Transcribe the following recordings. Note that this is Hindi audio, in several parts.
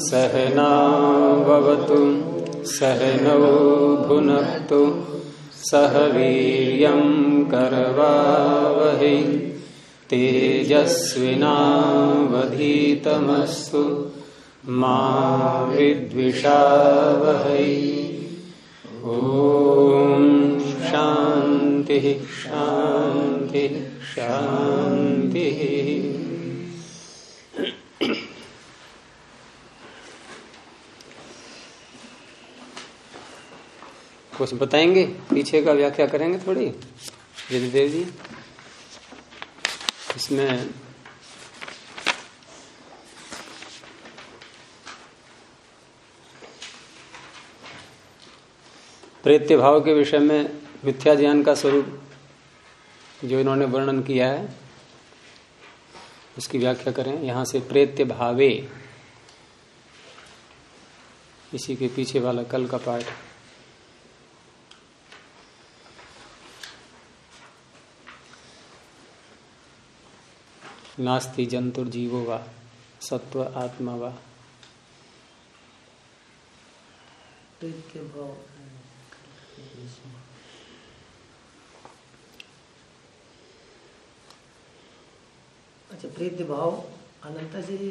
सहनाववतु सहनौ भुनक्तु सह वीर्यं करवावहै तेजस्विनावधीतमस्तु मा विद्विषावहै। ओम शांति शांति शांति। कुछ बताएंगे, पीछे का व्याख्या करेंगे थोड़ी यदुदेव जी। इसमें प्रेत्य भाव के विषय में मिथ्या ज्ञान का स्वरूप जो इन्होंने वर्णन किया है उसकी व्याख्या करें। यहां से प्रेत्य भावे, इसी के पीछे वाला कल का पाठ। नास्ति जंतुर्जीवो वा सत्व आत्मा वा। प्रेत्य भाव, अच्छा प्रेत्य भाव अनंता से।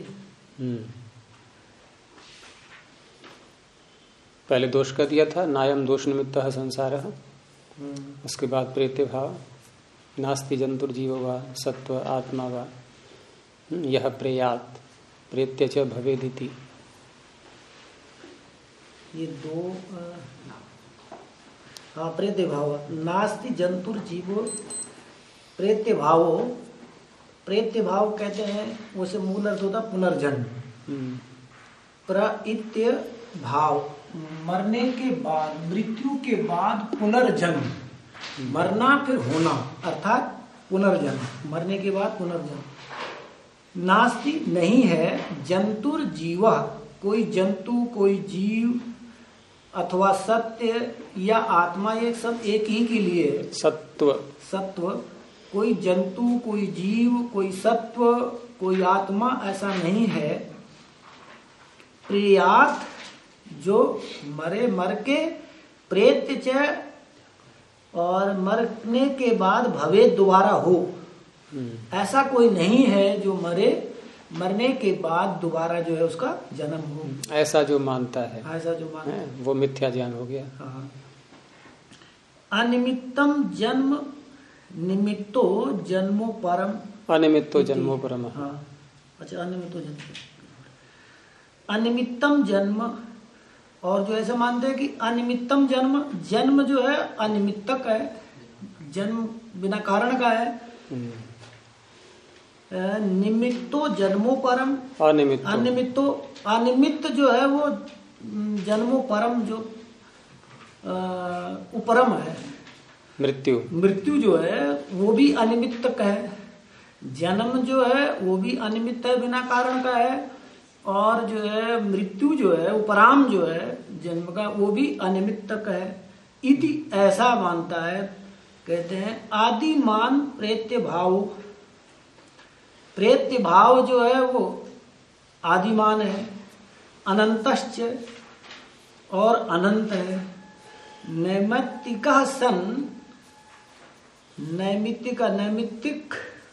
पहले दोष का दिया था, नायम दोष निमित्तः संसारः। उसके बाद प्रेत्य भाव, नास्ति जंतुर्जीवो वा सत्व आत्मा वा यह प्रेयात प्रेत्य च भवेदिति। ये दो हाँ प्रेत्य भाव। नास्ति जंतुर्जीवो प्रेत्य भावो। प्रेत्य भाव कहते हैं, उसे मूल अर्थ होता पुनर्जन्म। प्रइत्य भाव, मरने के बाद, मृत्यु के बाद पुनर्जन्म। मरना फिर होना अर्थात पुनर्जन्म, मरने के बाद पुनर्जन्म। नास्ति नहीं है, जंतुर जीव, कोई जंतु कोई जीव अथवा सत्य या आत्मा, ये सब एक ही के लिए। सत्व, सत्व, कोई जंतु कोई जीव कोई सत्व कोई आत्मा ऐसा नहीं है। प्रियात, जो मरे, मर के, प्रेत्य च, और मरने के बाद भवे दोबारा हो, ऐसा कोई नहीं है जो मरे, मरने के बाद दोबारा जो है उसका जन्म हो। ऐसा जो मानता है, ऐसा जो मानता है वो मिथ्या ज्ञान हो गया। हाँ। अनिमित्तम जन्म निमित्तो जन्मो परम। अनिमित्तो जन्मो परम। हाँ अच्छा, अनिमित्तो जन्म, अनिमित्तम जन्म। और जो ऐसा मानते हैं कि अनिमित्तम जन्म, जन्म जो है अनिमित्तक है, जन्म बिना कारण का है। निमित्तो जन्मो परम। अनिमित्तो, अनिमित्त जो है वो जन्मो परम, जो उपरम है। मृत्यु, मृत्यु जो है वो भी अनिमित्तक है। जन्म जो है वो भी अनिमित्त है, बिना कारण का है। और जो है मृत्यु जो है, उपराम जो है जन्म का, वो भी अनिमित्तक है। इति ऐसा मानता है, कहते हैं आदिमान प्रेत्य भाव। प्रेत्य भाव जो है वो आदिमान है, अनंतश्च, और अनंत है। नैमित्तिकः सन, नैमित्तिक, नैमित्तिक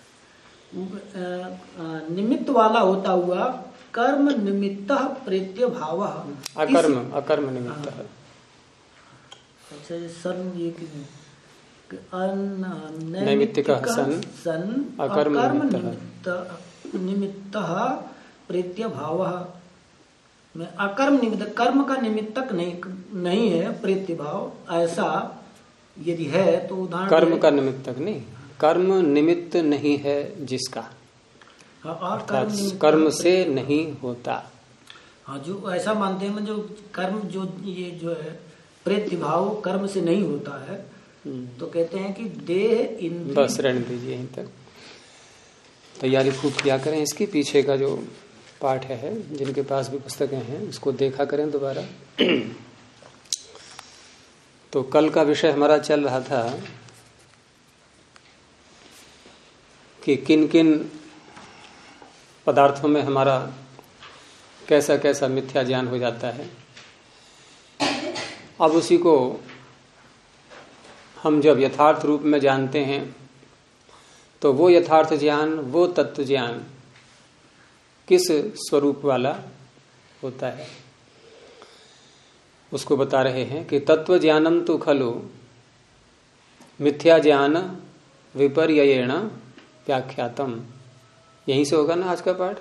निमित्त वाला होता हुआ, कर्म निमित्तः प्रेत्य भाव। अकर्म, अकर्म निमित्त। अच्छा, सन ये नैमित्तिकः सन अकर्म निमित्तः प्रेत्य भाव। में अकर्म निमित्त, कर्म का निमित्तक नहीं है प्रेत्य भाव। ऐसा यदि है तो उदाहरण, कर्म का निमित्तक नहीं, कर्म निमित्त नहीं है जिसका, कर्म से नहीं होता। हाँ, जो ऐसा मानते हैं, जो कर्म जो ये जो है प्रेत्य भाव कर्म से नहीं होता है, तो कहते हैं कि देह इंद्रिय। बस रहने दीजिए, यहीं तक तैयारी खूब किया करें। इसके पीछे का जो पाठ है, जिनके पास भी पुस्तकें हैं उसको देखा करें दोबारा। तो कल का विषय हमारा चल रहा था कि किन किन पदार्थों में हमारा कैसा कैसा मिथ्या ज्ञान हो जाता है। अब उसी को हम जब यथार्थ रूप में जानते हैं तो वो यथार्थ ज्ञान, वो तत्व ज्ञान किस स्वरूप वाला होता है उसको बता रहे हैं कि तत्व ज्ञानम तो खलु मिथ्या ज्ञान विपर्ययेण व्याख्यातम। यहीं से होगा ना आज का पाठ?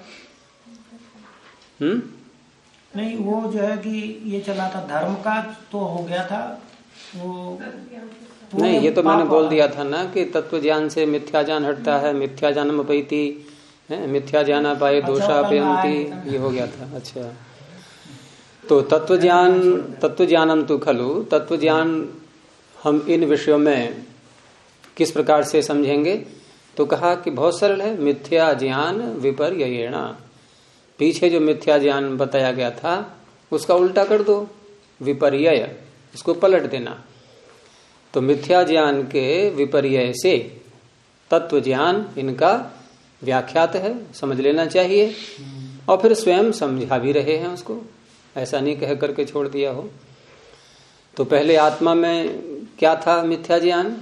नहीं, वो जो है कि ये चला था धर्म का तो हो गया था वो नहीं, ये तो मैंने बोल दिया था ना कि तत्व ज्ञान से मिथ्या ज्ञान हटता है। मिथ्या ज्ञानम अपैति, मिथ्या ज्ञान पाए दोषा अपयंती, ये हो गया था। अच्छा, तो तत्व ज्ञानम तो खलु, तत्व ज्ञान हम इन विषयों में किस प्रकार से समझेंगे? तो कहा कि बहुत सरल है, मिथ्या ज्ञान विपर्ययेण। पीछे जो मिथ्या ज्ञान बताया गया था उसका उल्टा कर दो, विपर्यय, उसको पलट देना। तो मिथ्या ज्ञान के विपर्यय से तत्व ज्ञान इनका व्याख्यात है, समझ लेना चाहिए। और फिर स्वयं समझा भी रहे हैं उसको, ऐसा नहीं कह करके छोड़ दिया हो। तो पहले आत्मा में क्या था मिथ्या ज्ञान?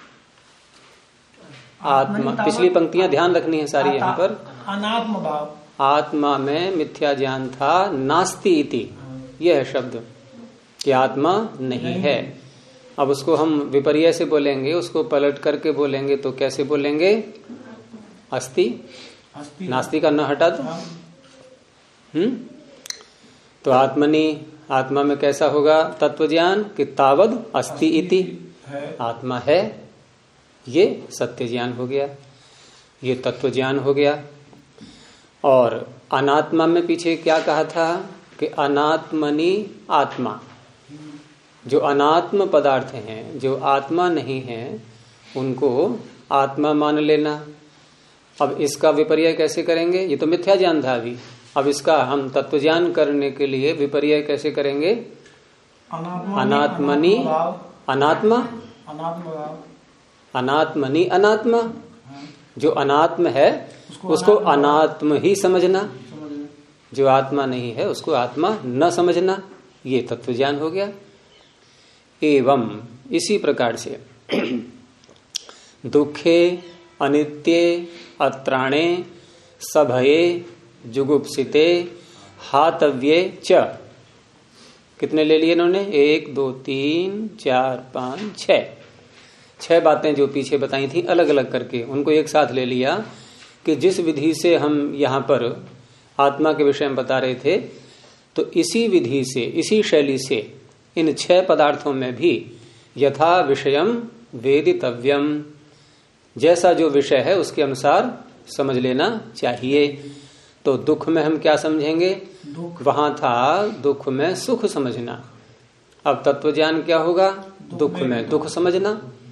आत्मा, पिछली पंक्तियां ध्यान रखनी है सारी यहाँ पर। अनात्म भाव, आत्मा में मिथ्या ज्ञान था नास्ति इति, यह है शब्द कि आत्मा नहीं है। अब उसको हम विपर्य से बोलेंगे, उसको पलट करके बोलेंगे तो कैसे बोलेंगे? अस्ति, नास्ति का न हटा दो। तो आत्मनि, आत्मा में कैसा होगा तत्व ज्ञान कि तावद अस्ति इति, आत्मा है, ये सत्य ज्ञान हो गया, ये तत्व ज्ञान हो गया। और अनात्मा में पीछे क्या कहा था कि अनात्मनि आत्मा, जो अनात्म पदार्थ हैं, जो आत्मा नहीं है, उनको आत्मा मान लेना। अब इसका विपर्य कैसे करेंगे? ये तो मिथ्या ज्ञान था अभी, अब इसका हम तत्व ज्ञान करने के लिए विपर्य कैसे करेंगे? अनात्मनि अनात्मा, अनात्मनि अनात्मा, जो अनात्म है उसको अनात्म ही समझना, जो आत्मा नहीं है उसको आत्मा न समझना, ये तत्व ज्ञान हो गया। एवं इसी प्रकार से दुखे अनित्ये अत्राणे सभये जुगुप्सिते हातव्ये च, कितने ले लिए इन्होंने? 1 2 3 4 5 6 बातें जो पीछे बताई थी अलग अलग करके उनको एक साथ ले लिया कि जिस विधि से हम यहाँ पर आत्मा के विषय में बता रहे थे, तो इसी विधि से, इसी शैली से इन 6 पदार्थों में भी यथा विषयम वेदितव्यम, जैसा जो विषय है उसके अनुसार समझ लेना चाहिए। तो दुख में हम क्या समझेंगे? वहां था दुख में सुख समझना। अब तत्व ज्ञान क्या होगा? दुख में दुख समझना।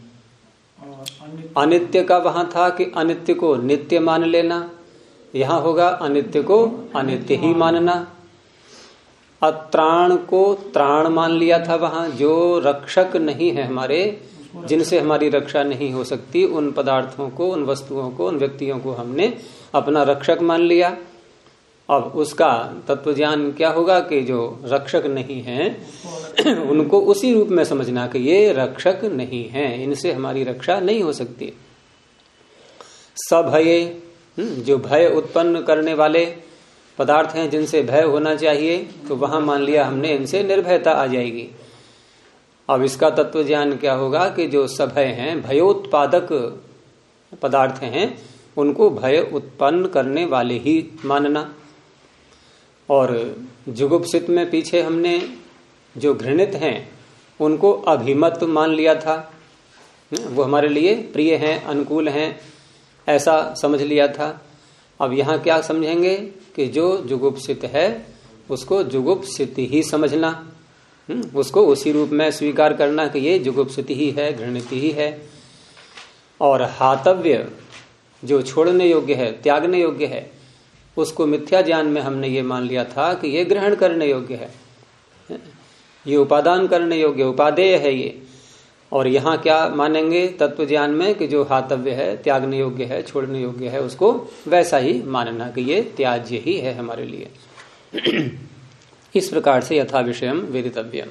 अनित्य का वहां था कि अनित्य को नित्य मान लेना, यहां होगा अनित्य को अनित्य ही मानना। अत्राण को त्राण मान लिया था वहां, जो रक्षक नहीं है हमारे, जिनसे हमारी रक्षा नहीं हो सकती, उन पदार्थों को, उन वस्तुओं को, उन व्यक्तियों को हमने अपना रक्षक मान लिया। अब उसका तत्व ज्ञान क्या होगा कि जो रक्षक नहीं हैं उनको उसी रूप में समझना कि ये रक्षक नहीं हैं, इनसे हमारी रक्षा नहीं हो सकती। सभये, जो भय उत्पन्न करने वाले पदार्थ हैं, जिनसे भय होना चाहिए, तो वहां मान लिया हमने इनसे निर्भयता आ जाएगी। अब इसका तत्व ज्ञान क्या होगा कि जो सभय हैं, भयोत्पादक पदार्थ हैं, उनको भय उत्पन्न करने वाले ही मानना। और जुगुप्सित में पीछे हमने जो घृणित हैं उनको अभिमत मान लिया था, वो हमारे लिए प्रिय हैं, अनुकूल हैं, ऐसा समझ लिया था। अब यहाँ क्या समझेंगे कि जो जुगुप्सित है उसको जुगुप्सित ही समझना, उसको उसी रूप में स्वीकार करना कि ये जुगुप्सित ही है, घृणित ही है। और हातव्य, जो छोड़ने योग्य है, त्यागने योग्य है, उसको मिथ्या ज्ञान में हमने ये मान लिया था कि ये ग्रहण करने योग्य है, ये उपादान करने योग्य, उपादेय है ये। और यहाँ क्या मानेंगे तत्व ज्ञान में कि जो हातव्य है, त्यागने योग्य है, छोड़ने योग्य है, उसको वैसा ही मानना कि ये त्याज्य ही है हमारे लिए। इस प्रकार से यथा विषयम वेदितव्यम।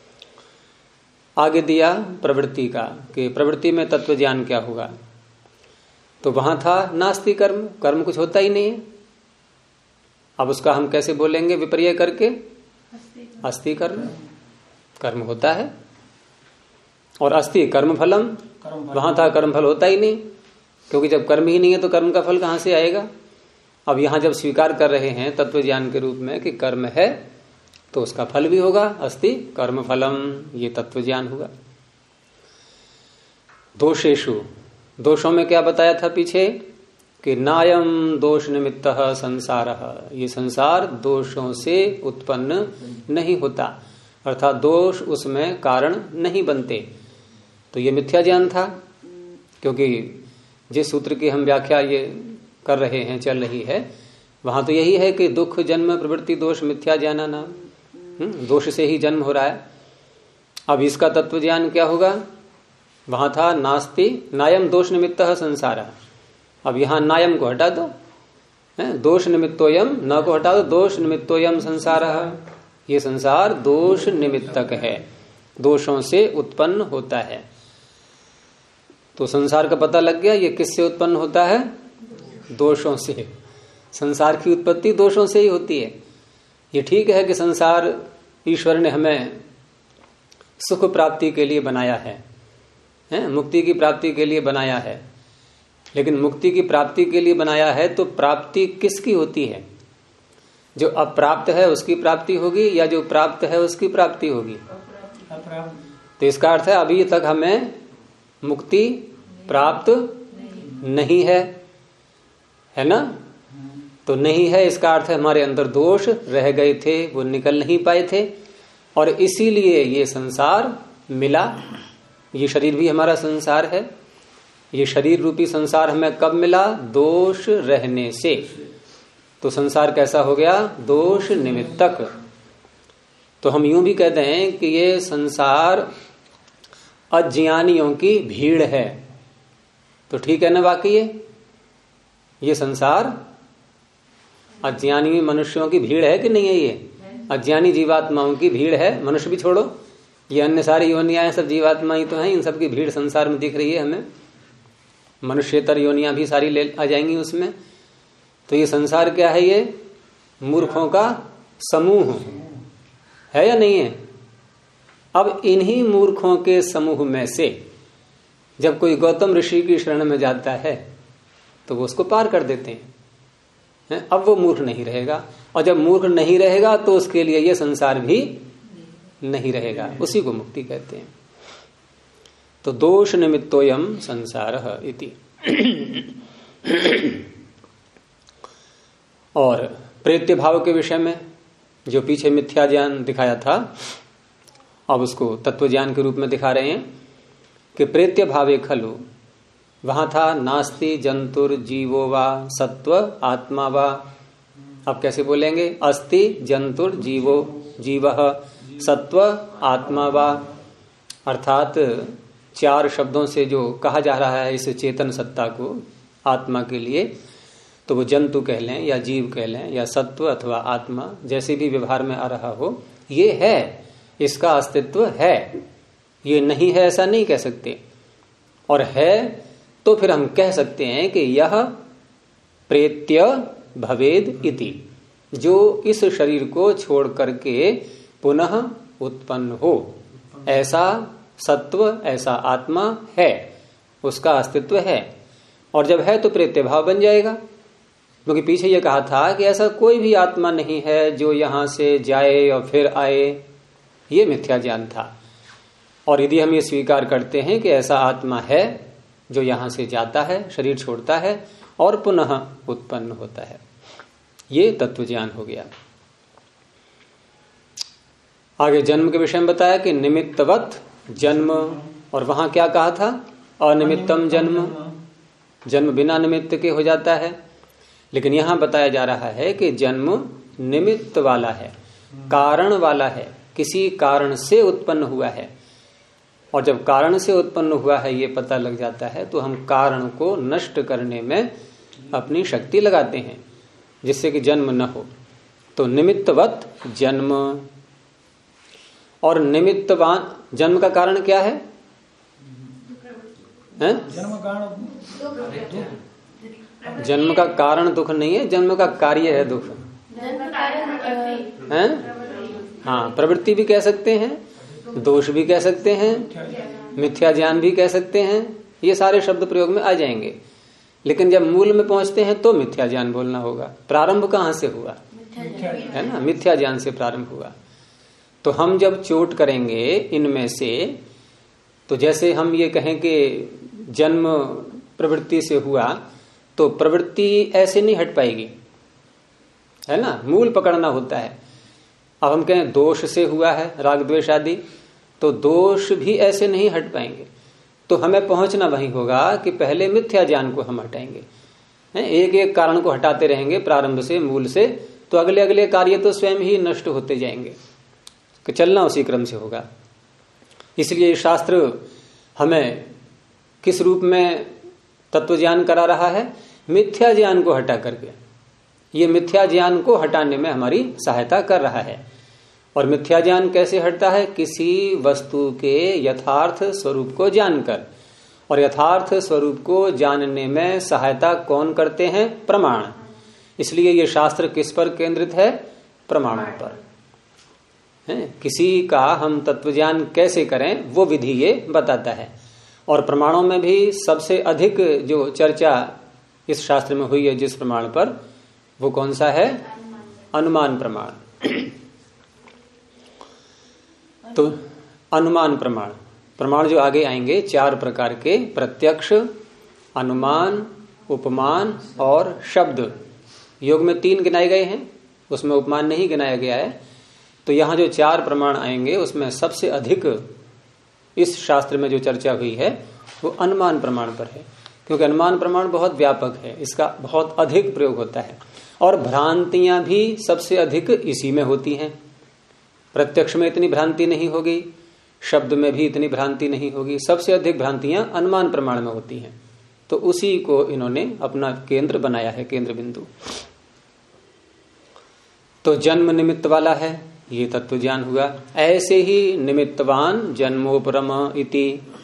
आगे दिया प्रवृत्ति का कि प्रवृत्ति में तत्व ज्ञान क्या होगा। तो वहां था नास्ति कर्म, कर्म कुछ होता ही नहीं है। अब उसका हम कैसे बोलेंगे विपर्य करके? अस्ति कर्म, कर्म होता है। और अस्ति कर्म फलम, वहां था कर्म फल होता ही नहीं, क्योंकि जब कर्म ही नहीं है तो कर्म का फल कहां से आएगा। अब यहां जब स्वीकार कर रहे हैं तत्व ज्ञान के रूप में कि कर्म है तो उसका फल भी होगा, अस्ति कर्म फलम, ये तत्व ज्ञान होगा। दोषेषु, दोषों में क्या बताया था पीछे कि नायम दोष निमित्त संसार, ये संसार दोषों से उत्पन्न नहीं होता, अर्थात दोष उसमें कारण नहीं बनते। तो ये मिथ्या ज्ञान था, क्योंकि जिस सूत्र की हम व्याख्या ये कर रहे हैं, चल रही है, वहां तो यही है कि दुख जन्म प्रवृत्ति दोष मिथ्या ज्ञाना नाम, दोष से ही जन्म हो रहा है। अब इसका तत्व ज्ञान क्या होगा? वहां था नास्ति नायम दोष निमित्त संसार, अब यहां नायम को हटा दो, दोष निमित्तोयम, न को हटा दो, दोष निमित्तोयम संसार, ये संसार दोष निमित्तक है, दोषों से उत्पन्न होता है। तो संसार का पता लग गया, ये किससे उत्पन्न होता है? दोषों से। संसार की उत्पत्ति दोषों से ही होती है। ये ठीक है कि संसार ईश्वर ने हमें सुख प्राप्ति के लिए बनाया है, मुक्ति की प्राप्ति के लिए बनाया है, लेकिन मुक्ति की प्राप्ति के लिए बनाया है तो प्राप्ति किसकी होती है? जो अप्राप्त है उसकी प्राप्ति होगी या जो प्राप्त है उसकी प्राप्ति होगी? तो इसका अर्थ है अभी तक हमें मुक्ति प्राप्त नहीं है ना? तो नहीं है, इसका अर्थ है हमारे अंदर दोष रह गए थे, वो निकल नहीं पाए थे, और इसीलिए ये संसार मिला। ये शरीर भी हमारा संसार है। ये शरीर रूपी संसार हमें कब मिला? दोष रहने से। तो संसार कैसा हो गया? दोष निमित्तक। तो हम यूं भी कहते हैं कि ये संसार अज्ञानियों की भीड़ है। तो ठीक है ना? वाकई ये संसार अज्ञानी मनुष्यों की भीड़ है कि नहीं है? ये अज्ञानी जीवात्माओं की भीड़ है। मनुष्य भी छोड़ो, ये अन्य सारी योनियां सब जीवात्मा ही तो हैं, इन सब की भीड़ संसार में दिख रही है हमें। मनुष्यतर योनियां भी सारी ले आ जाएंगी उसमें। तो ये संसार क्या है? ये मूर्खों का समूह है या नहीं है? अब इन्हीं मूर्खों के समूह में से जब कोई गौतम ऋषि की शरण में जाता है तो वो उसको पार कर देते हैं। अब वो मूर्ख नहीं रहेगा, और जब मूर्ख नहीं रहेगा तो उसके लिए ये संसार भी नहीं रहेगा। उसी को मुक्ति कहते हैं। तो दोष निमित्तोयम संसार इति। और प्रेत्य भाव के विषय में जो पीछे मिथ्या ज्ञान दिखाया था, अब उसको तत्व ज्ञान के रूप में दिखा रहे हैं कि प्रेत्य भावे खलु, वहां था नास्ति जंतुर जीवो वा सत्व आत्मा वा। अब कैसे बोलेंगे? अस्ति जंतुर जीवो जीवः सत्व आत्मा वा, अर्थात चार शब्दों से जो कहा जा रहा है इस चेतन सत्ता को आत्मा के लिए, तो वो जंतु कह लें या जीव कह लें या सत्व अथवा आत्मा, जैसे भी व्यवहार में आ रहा हो, ये है, इसका अस्तित्व है। ये नहीं है ऐसा नहीं कह सकते, और है तो फिर हम कह सकते हैं कि यह प्रेत्य भवेद इति, जो इस शरीर को छोड़ करके पुनः उत्पन्न हो, ऐसा सत्व ऐसा आत्मा है, उसका अस्तित्व है। और जब है तो प्रेत्य भाव बन जाएगा, क्योंकि पीछे ये कहा था कि ऐसा कोई भी आत्मा नहीं है जो यहां से जाए और फिर आए, ये मिथ्या ज्ञान था। और यदि हम ये स्वीकार करते हैं कि ऐसा आत्मा है जो यहां से जाता है, शरीर छोड़ता है और पुनः उत्पन्न होता है, ये तत्व ज्ञान हो गया। आगे जन्म के विषय में बताया कि निमित्तवत जन्म, और वहां क्या कहा था? अनिमित्तम जन्म, जन्म बिना निमित्त के हो जाता है। लेकिन यहां बताया जा रहा है कि जन्म निमित्त वाला है, कारण वाला है, किसी कारण से उत्पन्न हुआ है। और जब कारण से उत्पन्न हुआ है ये पता लग जाता है तो हम कारण को नष्ट करने में अपनी शक्ति लगाते हैं, जिससे कि जन्म न हो। तो निमित्तवत जन्म। और निमित्तवान जन्म का कारण क्या है? जन्म कारण जन्म का कारण दुख नहीं है, जन्म का कार्य है दुख। हैं? हाँ, प्रवृत्ति भी कह सकते हैं, दोष भी कह सकते हैं, मिथ्या ज्ञान भी कह सकते हैं, ये सारे शब्द प्रयोग में आ जाएंगे। लेकिन जब मूल में पहुंचते हैं तो मिथ्या ज्ञान बोलना होगा। प्रारंभ कहाँ से हुआ? है ना, मिथ्या ज्ञान से प्रारंभ हुआ। तो हम जब चोट करेंगे इनमें से, तो जैसे हम ये कहें कि जन्म प्रवृत्ति से हुआ, तो प्रवृत्ति ऐसे नहीं हट पाएगी, है ना, मूल पकड़ना होता है। अब हम कहें दोष से हुआ है राग द्वेष आदि, तो दोष भी ऐसे नहीं हट पाएंगे। तो हमें पहुंचना वहीं होगा कि पहले मिथ्या ज्ञान को हम हटाएंगे। एक एक कारण को हटाते रहेंगे प्रारंभ से, मूल से, तो अगले अगले कार्य तो स्वयं ही नष्ट होते जाएंगे। कि चलना उसी क्रम से होगा। इसलिए शास्त्र हमें किस रूप में तत्व ज्ञान करा रहा है? मिथ्या ज्ञान को हटा करके। ये मिथ्या ज्ञान को हटाने में हमारी सहायता कर रहा है। और मिथ्या ज्ञान कैसे हटता है? किसी वस्तु के यथार्थ स्वरूप को जानकर। और यथार्थ स्वरूप को जानने में सहायता कौन करते हैं? प्रमाण। इसलिए ये शास्त्र किस पर केंद्रित है? प्रमाणों पर। किसी का हम तत्वज्ञान कैसे करें वो विधि ये बताता है। और प्रमाणों में भी सबसे अधिक जो चर्चा इस शास्त्र में हुई है जिस प्रमाण पर, वो कौन सा है? अनुमान प्रमाण। तो अनुमान प्रमाण, प्रमाण जो आगे आएंगे 4 प्रकार के, प्रत्यक्ष, अनुमान, उपमान और शब्द। योग में 3 गिनाए गए हैं, उसमें उपमान नहीं गिनाया गया है। तो यहां जो 4 प्रमाण आएंगे उसमें सबसे अधिक इस शास्त्र में जो चर्चा हुई है वो अनुमान प्रमाण पर है। क्योंकि अनुमान प्रमाण बहुत व्यापक है, इसका बहुत अधिक प्रयोग होता है। और भ्रांतियां भी सबसे अधिक इसी में होती हैं। प्रत्यक्ष में इतनी भ्रांति नहीं होगी, शब्द में भी इतनी भ्रांति नहीं होगी, सबसे अधिक भ्रांतियां अनुमान प्रमाण में होती हैं। तो उसी को इन्होंने अपना केंद्र बनाया है, केंद्र बिंदु। तो जन्म निमित्त वाला है, ये तत्व ज्ञान हुआ। ऐसे ही निमित्तवान जन्मोपरम इति,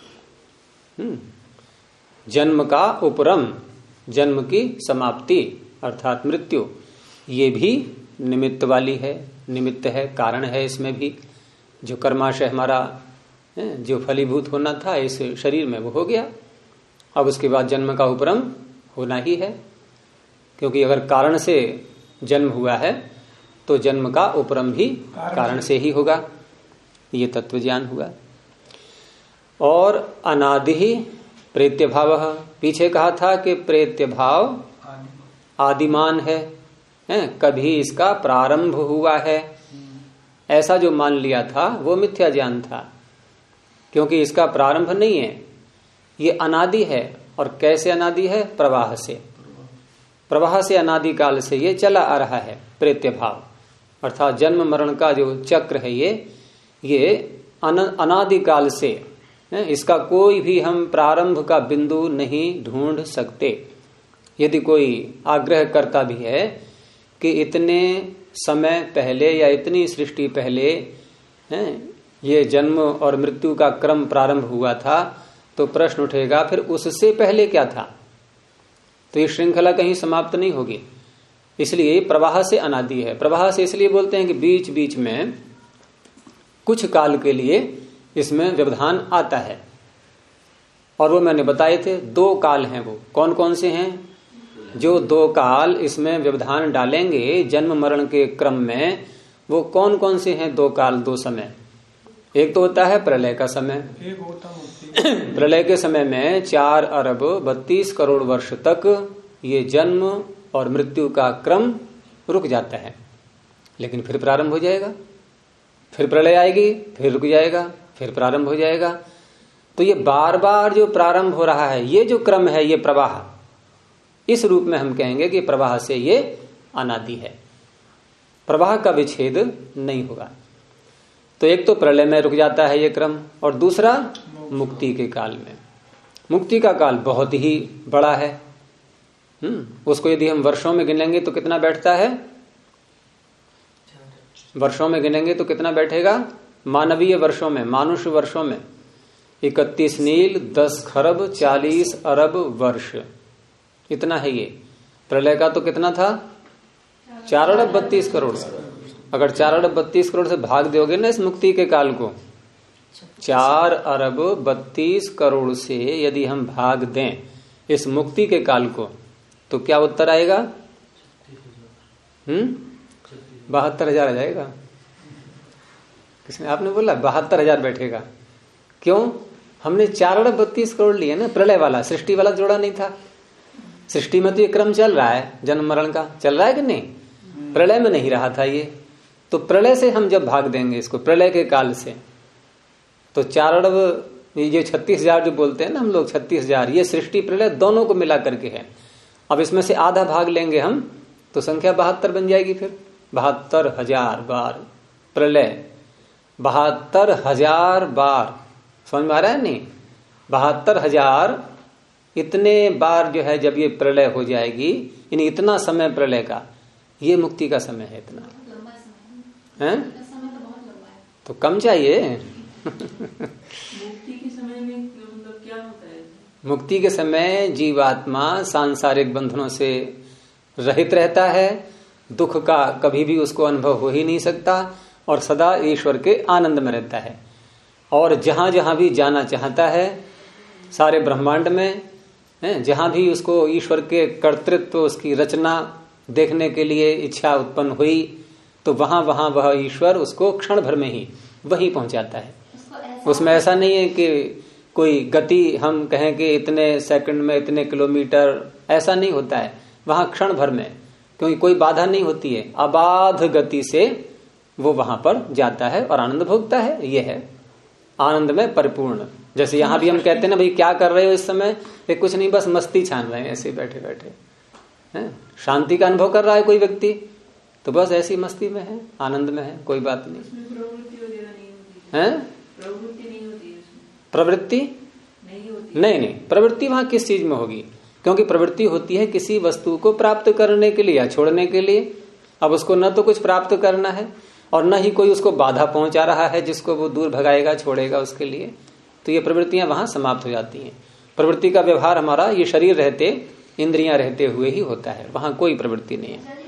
जन्म का उपरम, जन्म की समाप्ति अर्थात मृत्यु, ये भी निमित्त वाली है, निमित्त है, कारण है। इसमें भी जो कर्माशय हमारा जो फलीभूत होना था इस शरीर में वो हो गया। अब उसके बाद जन्म का उपरम होना ही है, क्योंकि अगर कारण से जन्म हुआ है तो जन्म का उपरम भी कारण से ही होगा। ये तत्व ज्ञान हुआ। और अनादि प्रेत्य भाव, पीछे कहा था कि प्रेत्य भाव आदिमान है, कभी इसका प्रारंभ हुआ है, ऐसा जो मान लिया था वो मिथ्या ज्ञान था। क्योंकि इसका प्रारंभ नहीं है, ये अनादि है। और कैसे अनादि है? प्रवाह से। प्रवाह से अनादि काल से ये चला आ रहा है प्रेत्य भाव, अर्थात जन्म मरण का जो चक्र है ये अनादि काल से, इसका कोई भी हम प्रारंभ का बिंदु नहीं ढूंढ सकते। यदि कोई आग्रह करता भी है कि इतने समय पहले या इतनी सृष्टि पहले ये जन्म और मृत्यु का क्रम प्रारंभ हुआ था, तो प्रश्न उठेगा फिर उससे पहले क्या था? तो ये श्रृंखला कहीं समाप्त नहीं होगी। इसलिए प्रवाह से अनादि है। प्रवाह से इसलिए बोलते हैं कि बीच बीच में कुछ काल के लिए इसमें व्यवधान आता है। और वो मैंने बताए थे 2 काल हैं। वो कौन कौन से हैं? जो 2 काल इसमें व्यवधान डालेंगे जन्म मरण के क्रम में, वो कौन कौन से हैं 2 काल, 2 समय? एक तो होता है प्रलय का समय। प्रलय के समय में 4 अरब 32 करोड़ वर्ष तक ये जन्म और मृत्यु का क्रम रुक जाता है, लेकिन फिर प्रारंभ हो जाएगा। फिर प्रलय आएगी, फिर रुक जाएगा, फिर प्रारंभ हो जाएगा। तो ये बार बार जो प्रारंभ हो रहा है, ये जो क्रम है, ये प्रवाह, इस रूप में हम कहेंगे कि प्रवाह से ये अनादि है। प्रवाह का विच्छेद नहीं होगा। तो एक तो प्रलय में रुक जाता है ये क्रम, और दूसरा मुक्ति के काल में। मुक्ति का काल बहुत ही बड़ा है। उसको यदि हम वर्षों में गिनेंगे तो कितना बैठता है? वर्षों में गिनेंगे तो कितना बैठेगा? मानवीय वर्षों में, मानुष वर्षों में 31 नील 10 खरब 40 अरब वर्ष, इतना है ये। प्रलय का तो कितना था? 4 अरब 32 करोड़। अगर 4 अरब 32 करोड़ से भाग दोगे ना इस मुक्ति के काल को, 4 अरब 32 करोड़ से यदि हम भाग दें इस मुक्ति के काल को, तो क्या उत्तर आएगा? 72,000 आ जाएगा। किसने? आपने बोला 72,000 बैठेगा। क्यों? हमने 4 अरब 32 करोड़ लिए ना, प्रलय वाला, सृष्टि वाला जोड़ा नहीं था। सृष्टि में तो ये क्रम चल रहा है, जन्म मरण का चल रहा है कि नहीं? प्रलय में नहीं रहा था ये, तो प्रलय से हम जब भाग देंगे इसको, प्रलय के काल से, तो 4 अरब ये 36,000 जो बोलते हैं ना हम लोग, 36,000 ये सृष्टि प्रलय दोनों को मिला करके है। अब इसमें से आधा भाग लेंगे हम तो संख्या 72 बन जाएगी। फिर 72,000 बार प्रलय, 72,000 बार, समझ में आ रहा है नहीं? 72,000 इतने बार जो है जब ये प्रलय हो जाएगी, यानी इतना समय प्रलय का, ये मुक्ति का समय है। इतना है तो कम चाहिए। मुक्ति के समय में मतलब क्या होता है? मुक्ति के समय जीवात्मा सांसारिक बंधनों से रहित रहता है, दुख का कभी भी उसको अनुभव हो ही नहीं सकता, और सदा ईश्वर के आनंद में रहता है। और जहां जहां भी जाना चाहता है सारे ब्रह्मांड में, जहां भी उसको ईश्वर के कर्तृत्व, उसकी रचना देखने के लिए इच्छा उत्पन्न हुई, तो वहां वहां वह ईश्वर उसको क्षण भर में ही वहीं पहुंचाता है। उसमें ऐसा नहीं है कि कोई गति हम कहें कि इतने सेकंड में इतने किलोमीटर, ऐसा नहीं होता है। वहां क्षण भर में, क्योंकि कोई बाधा नहीं होती है, अबाध गति से वो वहां पर जाता है और आनंद भोगता है। ये है आनंद में परिपूर्ण। जैसे यहां भी हम कहते हैं ना, भाई क्या कर रहे हो इस समय? कुछ नहीं, बस मस्ती छान रहे हैं, ऐसे बैठे बैठे हैं। शांति का अनुभव कर रहा है कोई व्यक्ति, तो बस ऐसी मस्ती में है, आनंद में है, कोई बात नहीं है। प्रवृत्ति नहीं, प्रवृत्ति वहां किस चीज में होगी? क्योंकि प्रवृत्ति होती है किसी वस्तु को प्राप्त करने के लिए या छोड़ने के लिए। अब उसको न तो कुछ प्राप्त करना है और न ही कोई उसको बाधा पहुंचा रहा है जिसको वो दूर भगाएगा, छोड़ेगा उसके लिए, तो ये प्रवृत्तियां वहां समाप्त हो जाती हैं। प्रवृत्ति का व्यवहार हमारा ये शरीर रहते, इंद्रियां रहते हुए ही होता है, वहां कोई प्रवृत्ति नहीं है।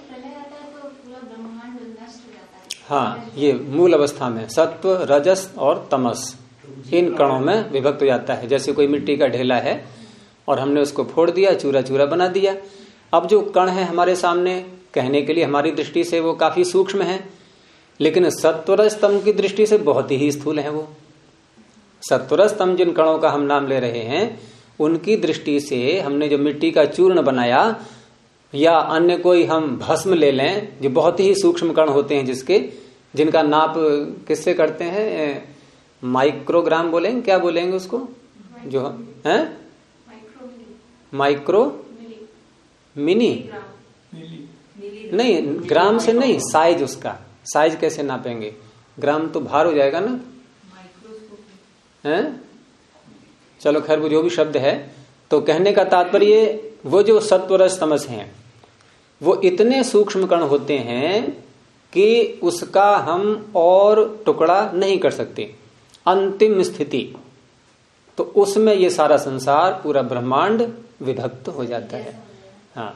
हाँ, ये मूल अवस्था में सत्व, रजस और तमस, इन कणों में विभक्त हो जाता है। जैसे कोई मिट्टी का ढेला है और हमने उसको फोड़ दिया, चूरा चूरा बना दिया। अब जो कण है हमारे सामने, कहने के लिए हमारी दृष्टि से वो काफी सूक्ष्म है, लेकिन सत्वरज तम की दृष्टि से बहुत ही स्थूल है। वो सत्वरज तम जिन कणों का हम नाम ले रहे हैं, उनकी दृष्टि से हमने जो मिट्टी का चूर्ण बनाया या अन्य कोई हम भस्म ले लें, जो बहुत ही सूक्ष्म कण होते हैं, जिनका नाप किससे करते हैं? माइक्रोग्राम बोलेंगे, क्या बोलेंगे उसको? जो है माइक्रो मिनी नहीं, ग्राम से नहीं, साइज, उसका साइज कैसे नापेंगे? ग्राम तो भार हो जाएगा ना, हैं? चलो खैर, वो जो भी शब्द है, तो कहने का तात्पर्य वो जो सत्वरज तमस हैं, वो इतने सूक्ष्म कण होते हैं कि उसका हम और टुकड़ा नहीं कर सकते, अंतिम स्थिति। तो उसमें ये सारा संसार, पूरा ब्रह्मांड विभक्त हो जाता है। हाँ,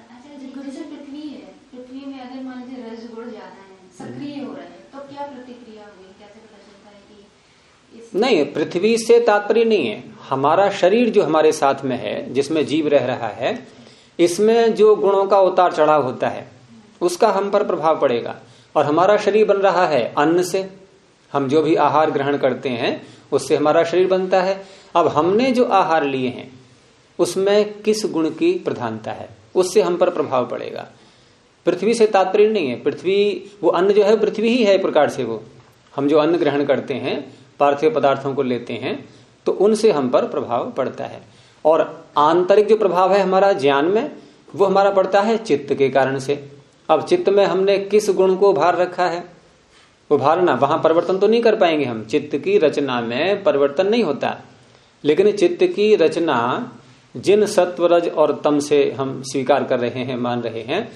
पृथ्वी में अगर मान लीजिए रज गुण ज्यादा है, सक्रिय हो रहा है, तो क्या प्रतिक्रिया हुई? कैसे पता चलता है कि नहीं, पृथ्वी से तात्पर्य नहीं है। हमारा शरीर जो हमारे साथ में है, जिसमें जीव रह रहा है, इसमें जो गुणों का उतार चढ़ाव होता है उसका हम पर प्रभाव पड़ेगा। और हमारा शरीर बन रहा है अन्न से, हम जो भी आहार ग्रहण करते हैं उससे हमारा शरीर बनता है। अब हमने जो आहार लिए हैं उसमें किस गुण की प्रधानता है, उससे हम पर प्रभाव पड़ेगा। पृथ्वी से तात्पर्य नहीं है। पृथ्वी, वो अन्न जो है पृथ्वी ही है एक प्रकार से। वो हम जो अन्न ग्रहण करते हैं, पार्थिव पदार्थों को लेते हैं, तो उनसे हम पर प्रभाव पड़ता है। और आंतरिक जो प्रभाव है हमारा ज्ञान में, वो हमारा पड़ता है चित्त के कारण से। अब चित्त में हमने किस गुण को उभार रखा है, उभारना, वहां परिवर्तन तो नहीं कर पाएंगे हम। चित्त की रचना में परिवर्तन नहीं होता, लेकिन चित्त की रचना जिन सत्वरज और तम से हम स्वीकार कर रहे हैं, मान रहे हैं,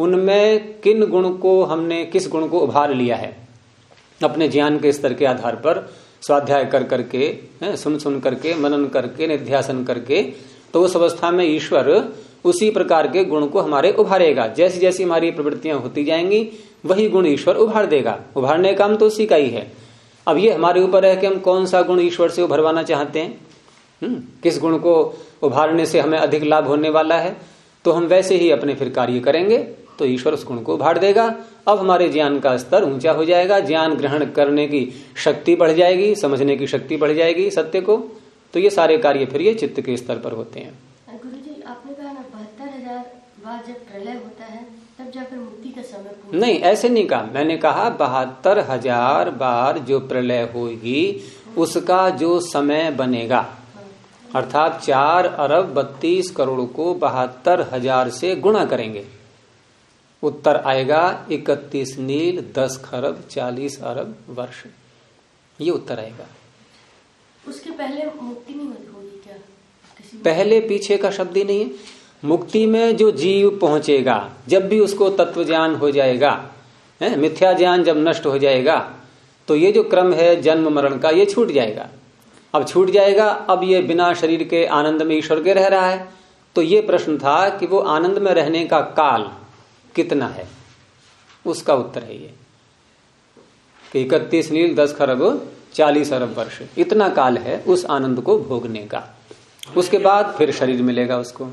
उनमें किन गुण को हमने, किस गुण को उभार लिया है अपने ज्ञान के स्तर के आधार पर, स्वाध्याय कर करके, सुन सुन करके, मनन करके, निध्यासन करके, तो उस अवस्था में ईश्वर उसी प्रकार के गुण को हमारे उभारेगा। जैसी जैसी हमारी प्रवृत्तियां होती जाएंगी वही गुण ईश्वर उभार देगा। उभारने का काम तो उसी का ही है। अब ये हमारे ऊपर है कि हम कौन सा गुण ईश्वर से उभरवाना चाहते हैं, किस गुण को उभारने से हमें अधिक लाभ होने वाला है, तो हम वैसे ही अपने फिर कार्य करेंगे तो ईश्वर उस गुण को उभार देगा। अब हमारे ज्ञान का स्तर ऊंचा हो जाएगा, ज्ञान ग्रहण करने की शक्ति बढ़ जाएगी, समझने की शक्ति बढ़ जाएगी सत्य को। तो ये सारे कार्य फिर ये चित्त के स्तर पर होते हैं। गुरुजी आपने कहा ना 72,000 बार जब प्रलय होता है तब जाकर मुक्ति का समय पूरा। नहीं, ऐसे नहीं कहा। मैंने कहा 72,000 बार जो प्रलय होगी उसका जो समय बनेगा, अर्थात 4 अरब 32 करोड़ को 72,000 से गुणा करेंगे, उत्तर आएगा 31 नील 10 खरब 40 अरब वर्ष। ये उत्तर आएगा। उसके पहले मुक्ति नहीं होगी क्या? पहले पीछे का शब्द ही नहीं है। मुक्ति में जो जीव पहुंचेगा, जब भी उसको तत्व ज्ञान हो जाएगा, मिथ्या ज्ञान जब नष्ट हो जाएगा, तो ये जो क्रम है जन्म मरण का ये छूट जाएगा। अब छूट जाएगा, अब ये बिना शरीर के आनंद में ईश्वर के रह रहा है। तो ये प्रश्न था कि वो आनंद में रहने का काल कितना है, उसका उत्तर है ये कि 31 नील 10 खरब 40 अरब वर्ष, इतना काल है उस आनंद को भोगने का। उसके बाद फिर शरीर मिलेगा उसको।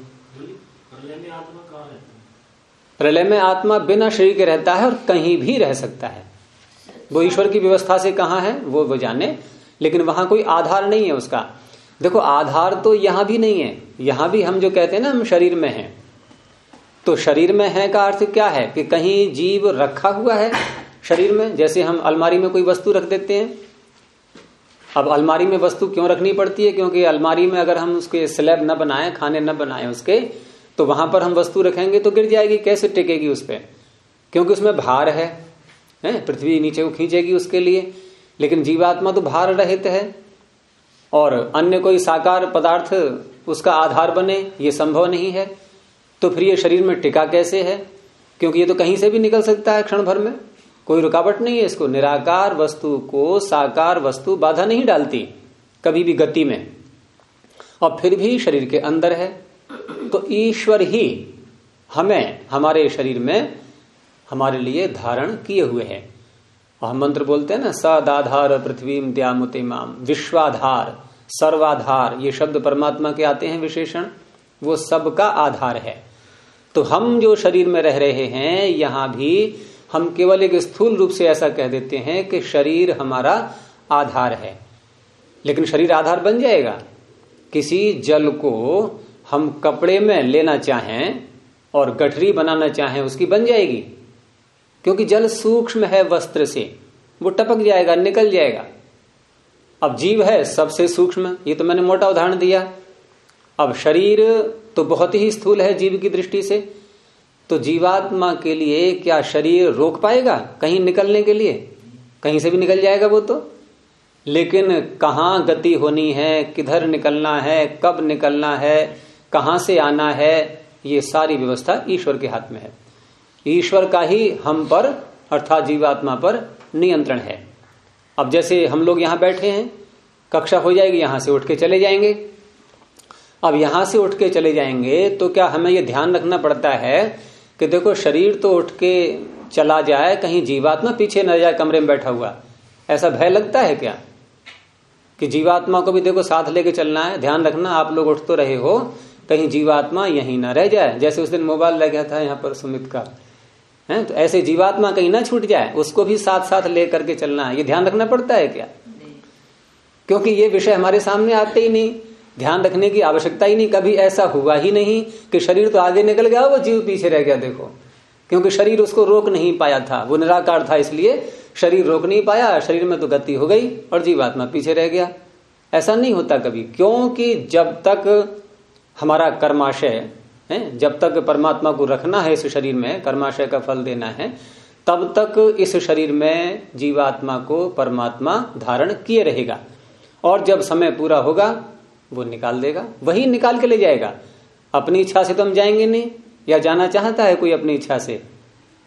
प्रलय में आत्मा बिना शरीर के रहता है और कहीं भी रह सकता है। वो ईश्वर की व्यवस्था से कहाँ है वो जाने, लेकिन वहां कोई आधार नहीं है उसका। देखो आधार तो यहां भी नहीं है। यहां भी हम जो कहते हैं ना हम शरीर में हैं, तो शरीर में है का अर्थ क्या है कि कहीं जीव रखा हुआ है शरीर में। जैसे हम अलमारी में कोई वस्तु रख देते हैं। अब अलमारी में वस्तु क्यों रखनी पड़ती है? क्योंकि अलमारी में अगर हम उसके स्लैब न बनाए, खाने न बनाए उसके, तो वहां पर हम वस्तु रखेंगे तो गिर जाएगी, कैसे टिकेगी उस पर? क्योंकि उसमें भार है, पृथ्वी नीचे को खींचेगी उसके लिए। लेकिन जीवात्मा तो भार रहित है और अन्य कोई साकार पदार्थ उसका आधार बने, ये संभव नहीं है। तो फिर ये शरीर में टिका कैसे है? क्योंकि ये तो कहीं से भी निकल सकता है क्षण भर में, कोई रुकावट नहीं है इसको। निराकार वस्तु को साकार वस्तु बाधा नहीं डालती कभी भी गति में, और फिर भी शरीर के अंदर है। तो ईश्वर ही हमें हमारे शरीर में हमारे लिए धारण किए हुए हैं। और हम मंत्र बोलते हैं ना, सदाधार पृथ्वीम द्यामुते माम, विश्वाधार, सर्वाधार, ये शब्द परमात्मा के आते हैं विशेषण, वो सबका आधार है। तो हम जो शरीर में रह रहे हैं यहां भी हम केवल एक स्थूल रूप से ऐसा कह देते हैं कि शरीर हमारा आधार है, लेकिन शरीर आधार बन जाएगा। किसी जल को हम कपड़े में लेना चाहें और गठरी बनाना चाहें, उसकी बन जाएगी, क्योंकि जल सूक्ष्म है वस्त्र से, वो टपक जाएगा, निकल जाएगा। अब जीव है सबसे सूक्ष्म, ये तो मैंने मोटा उदाहरण दिया। अब शरीर तो बहुत ही स्थूल है जीव की दृष्टि से, तो जीवात्मा के लिए क्या शरीर रोक पाएगा कहीं निकलने के लिए? कहीं से भी निकल जाएगा वो तो। लेकिन कहाँ गति होनी है, किधर निकलना है, कब निकलना है, कहाँ से आना है, ये सारी व्यवस्था ईश्वर के हाथ में है। ईश्वर का ही हम पर अर्थात जीवात्मा पर नियंत्रण है। अब जैसे हम लोग यहाँ बैठे हैं, कक्षा हो जाएगी, यहां से उठ के चले जाएंगे। अब यहां से उठ के चले जाएंगे तो क्या हमें यह ध्यान रखना पड़ता है कि देखो शरीर तो उठ के चला जाए, कहीं जीवात्मा पीछे न जाए कमरे में बैठा हुआ, ऐसा भय लगता है क्या? कि जीवात्मा को भी देखो साथ लेके चलना है, ध्यान रखना, आप लोग उठ तो रहे हो, कहीं जीवात्मा यहीं ना रह जाए। जैसे उस दिन मोबाइल रह गया था यहाँ पर सुमित का, है तो ऐसे जीवात्मा कहीं ना छूट जाए, उसको भी साथ साथ ले करके चलना है। ये ध्यान रखना पड़ता है क्या? क्योंकि ये विषय हमारे सामने आते ही नहीं, ध्यान रखने की आवश्यकता ही नहीं। कभी ऐसा हुआ ही नहीं कि शरीर तो आगे निकल गया, वो जीव पीछे रह गया। देखो, क्योंकि शरीर उसको रोक नहीं पाया था, वो निराकार था, इसलिए शरीर रोक नहीं पाया, शरीर में तो गति हो गई और जीवात्मा पीछे रह गया। ऐसा नहीं होता कभी, क्योंकि जब तक हमारा कर्माशय है, जब तक परमात्मा को रखना है इस शरीर में, कर्माशय का फल देना है, तब तक इस शरीर में जीवात्मा को परमात्मा धारण किए रहेगा। और जब समय पूरा होगा वो निकाल देगा, वही निकाल के ले जाएगा। अपनी इच्छा से तो हम जाएंगे नहीं, या जाना चाहता है कोई अपनी इच्छा से?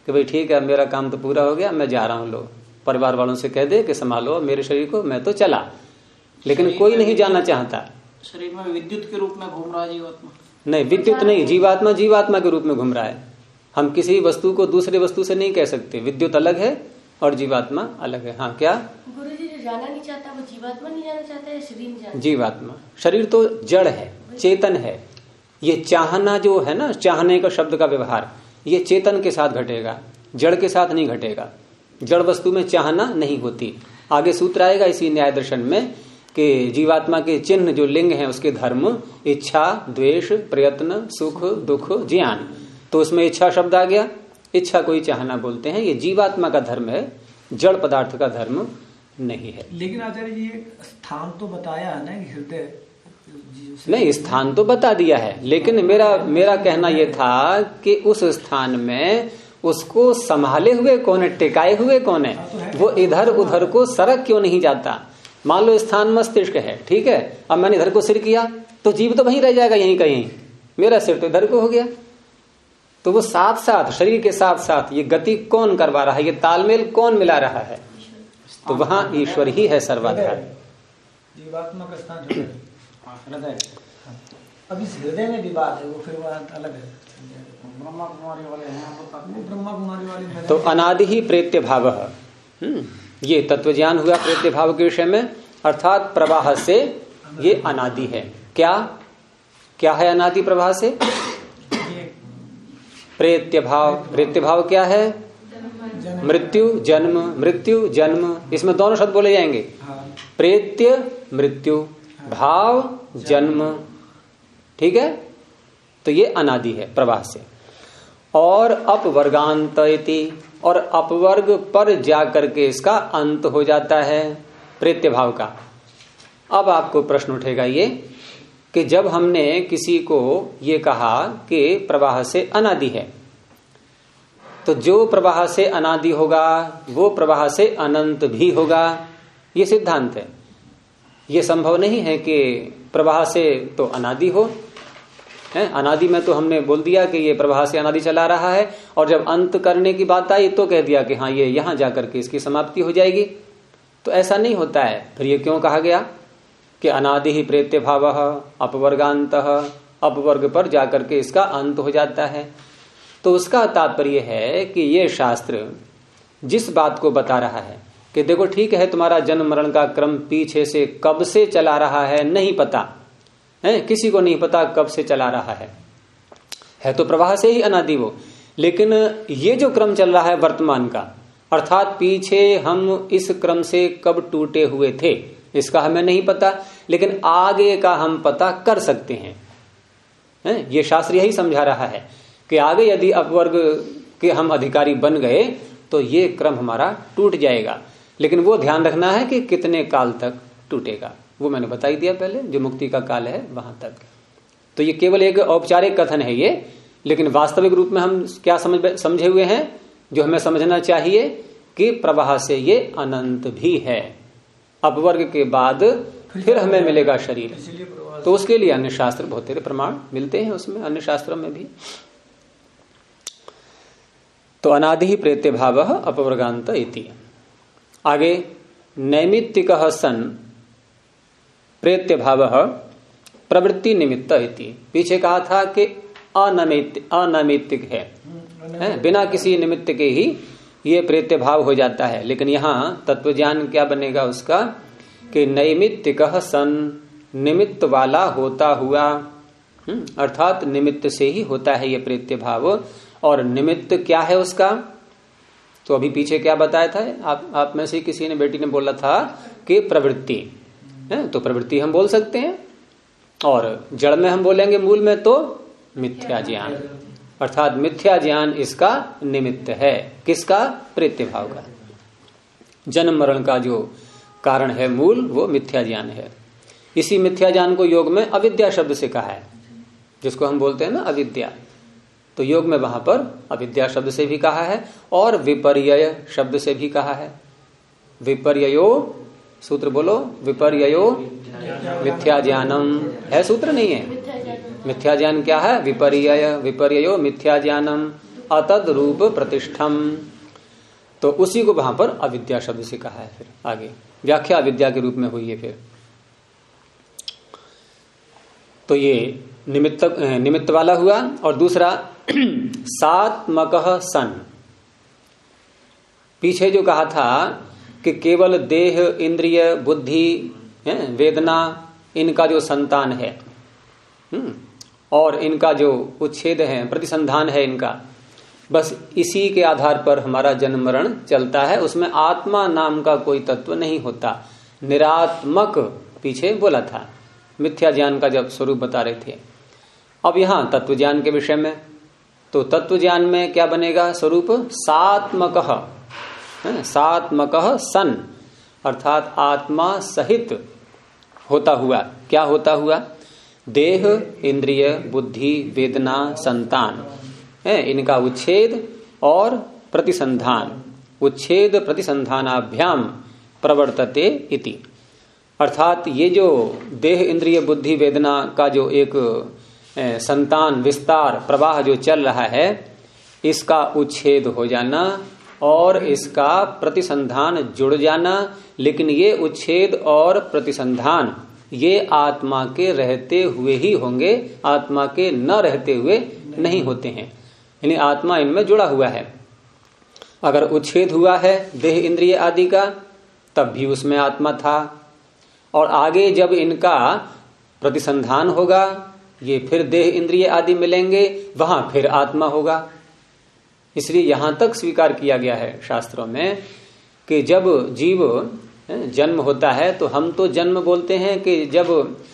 कि भाई ठीक है मेरा काम तो पूरा हो गया, मैं जा रहा हूं, लो परिवार वालों से कह दे कि संभालो मेरे शरीर को, मैं तो चला। लेकिन कोई नहीं जाना चाहता। शरीर में विद्युत के रूप में घूम रहा है जीवात्मा। नहीं, विद्युत नहीं, जीवात्मा जीवात्मा के रूप में घूम रहा है। हम किसी वस्तु को दूसरे वस्तु से नहीं कह सकते। विद्युत अलग है और जीवात्मा अलग है। हाँ, क्या गुरुजी जो जाना नहीं चाहता वो जीवात्मा नहीं जाना चाहता है, शरीर नहीं जाना? जीवात्मा। शरीर तो जड़ है, चेतन है। ये चाहना जो है ना, चाहने का शब्द का व्यवहार, ये चेतन के साथ घटेगा, जड़ के साथ नहीं घटेगा। जड़ वस्तु में चाहना नहीं होती। आगे सूत्र आएगा इसी न्याय दर्शन में कि जीवात्मा के चिन्ह जो लिंग हैं उसके धर्म इच्छा, द्वेष, प्रयत्न, सुख, दुख, ज्ञान। तो उसमें इच्छा शब्द आ गया। इच्छा कोई चाहना बोलते हैं। ये जीवात्मा का धर्म है, जड़ पदार्थ का धर्म नहीं है। लेकिन आचार्य जी एक स्थान तो बताया है ना, हृदय नहीं, स्थान तो बता दिया है, लेकिन मेरा कहना यह था कि उस स्थान में उसको संभाले हुए कौन है, टिकाए हुए कौन है? वो इधर उधर को सरक क्यों नहीं जाता? मान लो स्थान मस्तिष्क है, ठीक है, अब मैंने इधर को सिर किया तो जीव तो वहीं रह जाएगा, यहीं कहीं। मेरा सिर तो इधर को हो गया। तो वो साथ साथ, शरीर के साथ साथ ये गति कौन करवा रहा है, ये तालमेल कौन मिला रहा है? तो वहां ईश्वर ही है सर्वाधार। जीवात्मा का स्थान हृदय। अब इस हृदय में विवाद है, वो फिर बात अलग है। ब्रह्मा कुमारी वाले हैं, वो ब्रह्मा कुमारी वाले। तो अनादि ही प्रेत्य भाव, ये तत्व ज्ञान हुआ प्रेत्य भाव के विषय में, अर्थात प्रवाह से ये अनादि है। क्या क्या है अनादि प्रवाह से? प्रेत्य भाव। प्रेत्य भाव क्या है? मृत्यु जन्म, मृत्यु जन्म, इसमें दोनों शब्द बोले जाएंगे। प्रेत्य मृत्यु, भाव जन्म, ठीक है। तो ये अनादि है प्रवाह से। और अपवर्गांत इति, और अपवर्ग पर जाकर के इसका अंत हो जाता है प्रेत्य भाव का। अब आपको प्रश्न उठेगा ये कि जब हमने किसी को ये कहा कि प्रवाह से अनादि है, तो जो प्रवाह से अनादि होगा वो प्रवाह से अनंत भी होगा, ये सिद्धांत है। ये संभव नहीं है कि प्रवाह से तो अनादि हो है। अनादि में तो हमने बोल दिया कि ये प्रवाह से अनादि चला रहा है, और जब अंत करने की बात आई तो कह दिया कि हाँ ये यहां जाकर के इसकी समाप्ति हो जाएगी। तो ऐसा नहीं होता है। फिर ये क्यों कहा गया कि अनादि ही प्रेत्य भाव अपवर्गांत, अपवर्ग पर जाकर के इसका अंत हो जाता है? तो उसका तात्पर्य है कि ये शास्त्र जिस बात को बता रहा है कि देखो ठीक है, तुम्हारा जन्म मरण का क्रम पीछे से कब से चला रहा है नहीं पता है, किसी को नहीं पता कब से चला रहा है तो प्रवाह से ही अनादि वो। लेकिन ये जो क्रम चल रहा है वर्तमान का, अर्थात पीछे हम इस क्रम से कब टूटे हुए थे इसका हमें नहीं पता, लेकिन आगे का हम पता कर सकते हैं। ये शास्त्र यही समझा रहा है कि आगे यदि अपवर्ग के हम अधिकारी बन गए तो ये क्रम हमारा टूट जाएगा। लेकिन वो ध्यान रखना है कि कितने काल तक टूटेगा, वो मैंने बता ही दिया पहले, जो मुक्ति का काल है वहां तक। तो ये केवल एक औपचारिक कथन है ये, लेकिन वास्तविक रूप में हम क्या समझे हुए हैं, जो हमें समझना चाहिए कि प्रवाह से ये अनंत भी है। अपवर्ग के बाद फिर हमें मिलेगा शरीर, तो उसके लिए अन्य शास्त्र बहुत सारे प्रमाण मिलते हैं उसमें, अन्य शास्त्रों में भी। तो अनादि ही प्रेत्य भाव अपवर्गांत इति। आगे नैमित्तिक सन प्रेत्य भाव प्रवृत्ति निमित्त इति। पीछे कहा था कि अनैमित्तिक है, बिना किसी निमित्त के ही ये प्रेत्य भाव हो जाता है। लेकिन यहाँ तत्व ज्ञान क्या बनेगा उसका कि नैमित्तिक सन, निमित्त वाला होता हुआ, अर्थात निमित्त से ही होता है ये प्रेत्य भाव। और निमित्त क्या है उसका, तो अभी पीछे क्या बताया था, आप में से किसी ने, बेटी ने बोला था कि प्रवृत्ति है। तो प्रवृत्ति हम बोल सकते हैं, और जड़ में हम बोलेंगे मूल में तो मिथ्या ज्ञान, अर्थात मिथ्या ज्ञान इसका निमित्त है। किसका? प्रेत्य भाव का। जन्म मरण का जो कारण है मूल, वो मिथ्या ज्ञान है। इसी मिथ्या ज्ञान को योग में अविद्या शब्द से कहा है, जिसको हम बोलते हैं ना अविद्या। तो योग में वहां पर अविद्या शब्द से भी कहा है और विपर्यय शब्द से भी कहा है। विपर्ययो, सूत्र बोलो, विपर्ययो मिथ्या ज्ञानम है, सूत्र नहीं है। मिथ्या ज्ञान क्या है? विपर्यय, विपर्ययो मिथ्या ज्ञानम। अतद रूप प्रतिष्ठम। तो उसी को वहां पर अविद्या शब्द से कहा है। फिर आगे व्याख्या अविद्या के रूप में हुई है। फिर तो ये निमित्त वाला हुआ। और दूसरा सात्मकः सन, पीछे जो कहा था कि केवल देह इंद्रिय बुद्धि वेदना इनका जो संतान है और इनका जो उच्छेद है प्रतिसंधान है इनका, बस इसी के आधार पर हमारा जन्म मरण चलता है। उसमें आत्मा नाम का कोई तत्व नहीं होता, निरात्मक पीछे बोला था, मिथ्या ज्ञान का जब स्वरूप बता रहे थे। अब यहां तत्व ज्ञान के विषय में, तो तत्व ज्ञान में क्या बनेगा स्वरूप? सात्मकः, सात्मकः सन, अर्थात आत्मा सहित होता हुआ। क्या होता हुआ? देह इंद्रिय बुद्धि वेदना संतान इनका उच्छेद और प्रतिसंधान, उच्छेद प्रतिसंधानाभ्याम प्रवर्तते इति। अर्थात ये जो देह इंद्रिय बुद्धि वेदना का जो एक संतान विस्तार प्रवाह जो चल रहा है, इसका उच्छेद हो जाना और इसका प्रतिसंधान जुड़ जाना। लेकिन ये उच्छेद और प्रतिसंधान ये आत्मा के रहते हुए ही होंगे, आत्मा के न रहते हुए नहीं होते हैं। यानी आत्मा इनमें जुड़ा हुआ है। अगर उच्छेद हुआ है देह इंद्रिय आदि का, तब भी उसमें आत्मा था, और आगे जब इनका प्रतिसंधान होगा, ये फिर देह इंद्रिय आदि मिलेंगे, वहां फिर आत्मा होगा। इसलिए यहां तक स्वीकार किया गया है शास्त्रों में कि जब जीव जन्म होता है, तो हम तो जन्म बोलते हैं कि जब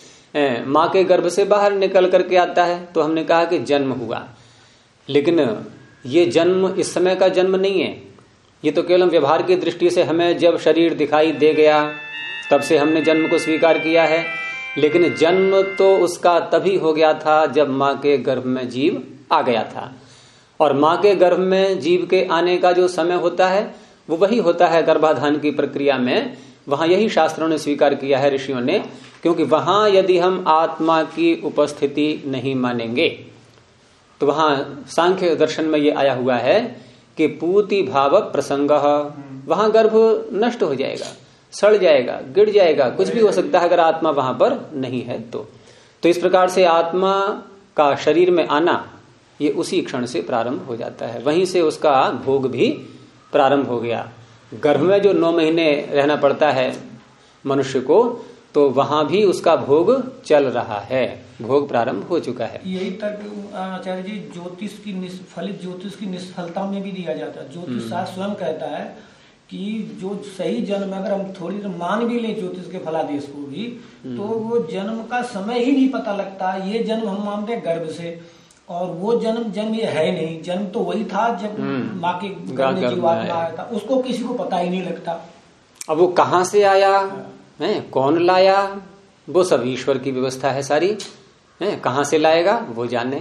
मां के गर्भ से बाहर निकल करके आता है तो हमने कहा कि जन्म हुआ। लेकिन ये जन्म इस समय का जन्म नहीं है, ये तो केवल व्यवहार की दृष्टि से हमें जब शरीर दिखाई दे गया तब से हमने जन्म को स्वीकार किया है। लेकिन जन्म तो उसका तभी हो गया था जब मां के गर्भ में जीव आ गया था। और मां के गर्भ में जीव के आने का जो समय होता है वो वही होता है गर्भाधान की प्रक्रिया में। वहां यही शास्त्रों ने स्वीकार किया है, ऋषियों ने, क्योंकि वहां यदि हम आत्मा की उपस्थिति नहीं मानेंगे तो वहां सांख्य दर्शन में ये आया हुआ है कि पूति भाव प्रसंग, वहां गर्भ नष्ट हो जाएगा, सड़ जाएगा, गिर जाएगा, कुछ भी हो सकता है अगर आत्मा वहां पर नहीं है तो इस प्रकार से आत्मा का शरीर में आना ये उसी क्षण से प्रारंभ हो जाता है। वहीं से उसका भोग भी प्रारंभ हो गया। गर्भ में जो 9 महीने रहना पड़ता है मनुष्य को, तो वहां भी उसका भोग चल रहा है, भोग प्रारंभ हो चुका है। यही तक आचार्य जी ज्योतिष की फलित ज्योतिष की निष्फलता में भी दिया जाता है। ज्योतिष शास्त्र स्वयं कहता है कि जो सही जन्म, अगर हम थोड़ी मान भी लें ज्योतिष के फलादेश को भी, तो वो जन्म का समय ही नहीं पता लगता। ये जन्म हम मानते हैं गर्भ से, और वो जन्म ये है नहीं। जन्म तो वही था जब माँ के गर्भ में जीवात्मा आया था, उसको किसी को पता ही नहीं लगता। अब वो कहाँ से आया है, कौन लाया, वो सब ईश्वर की व्यवस्था है सारी है। कहाँ से लाएगा वो जाने,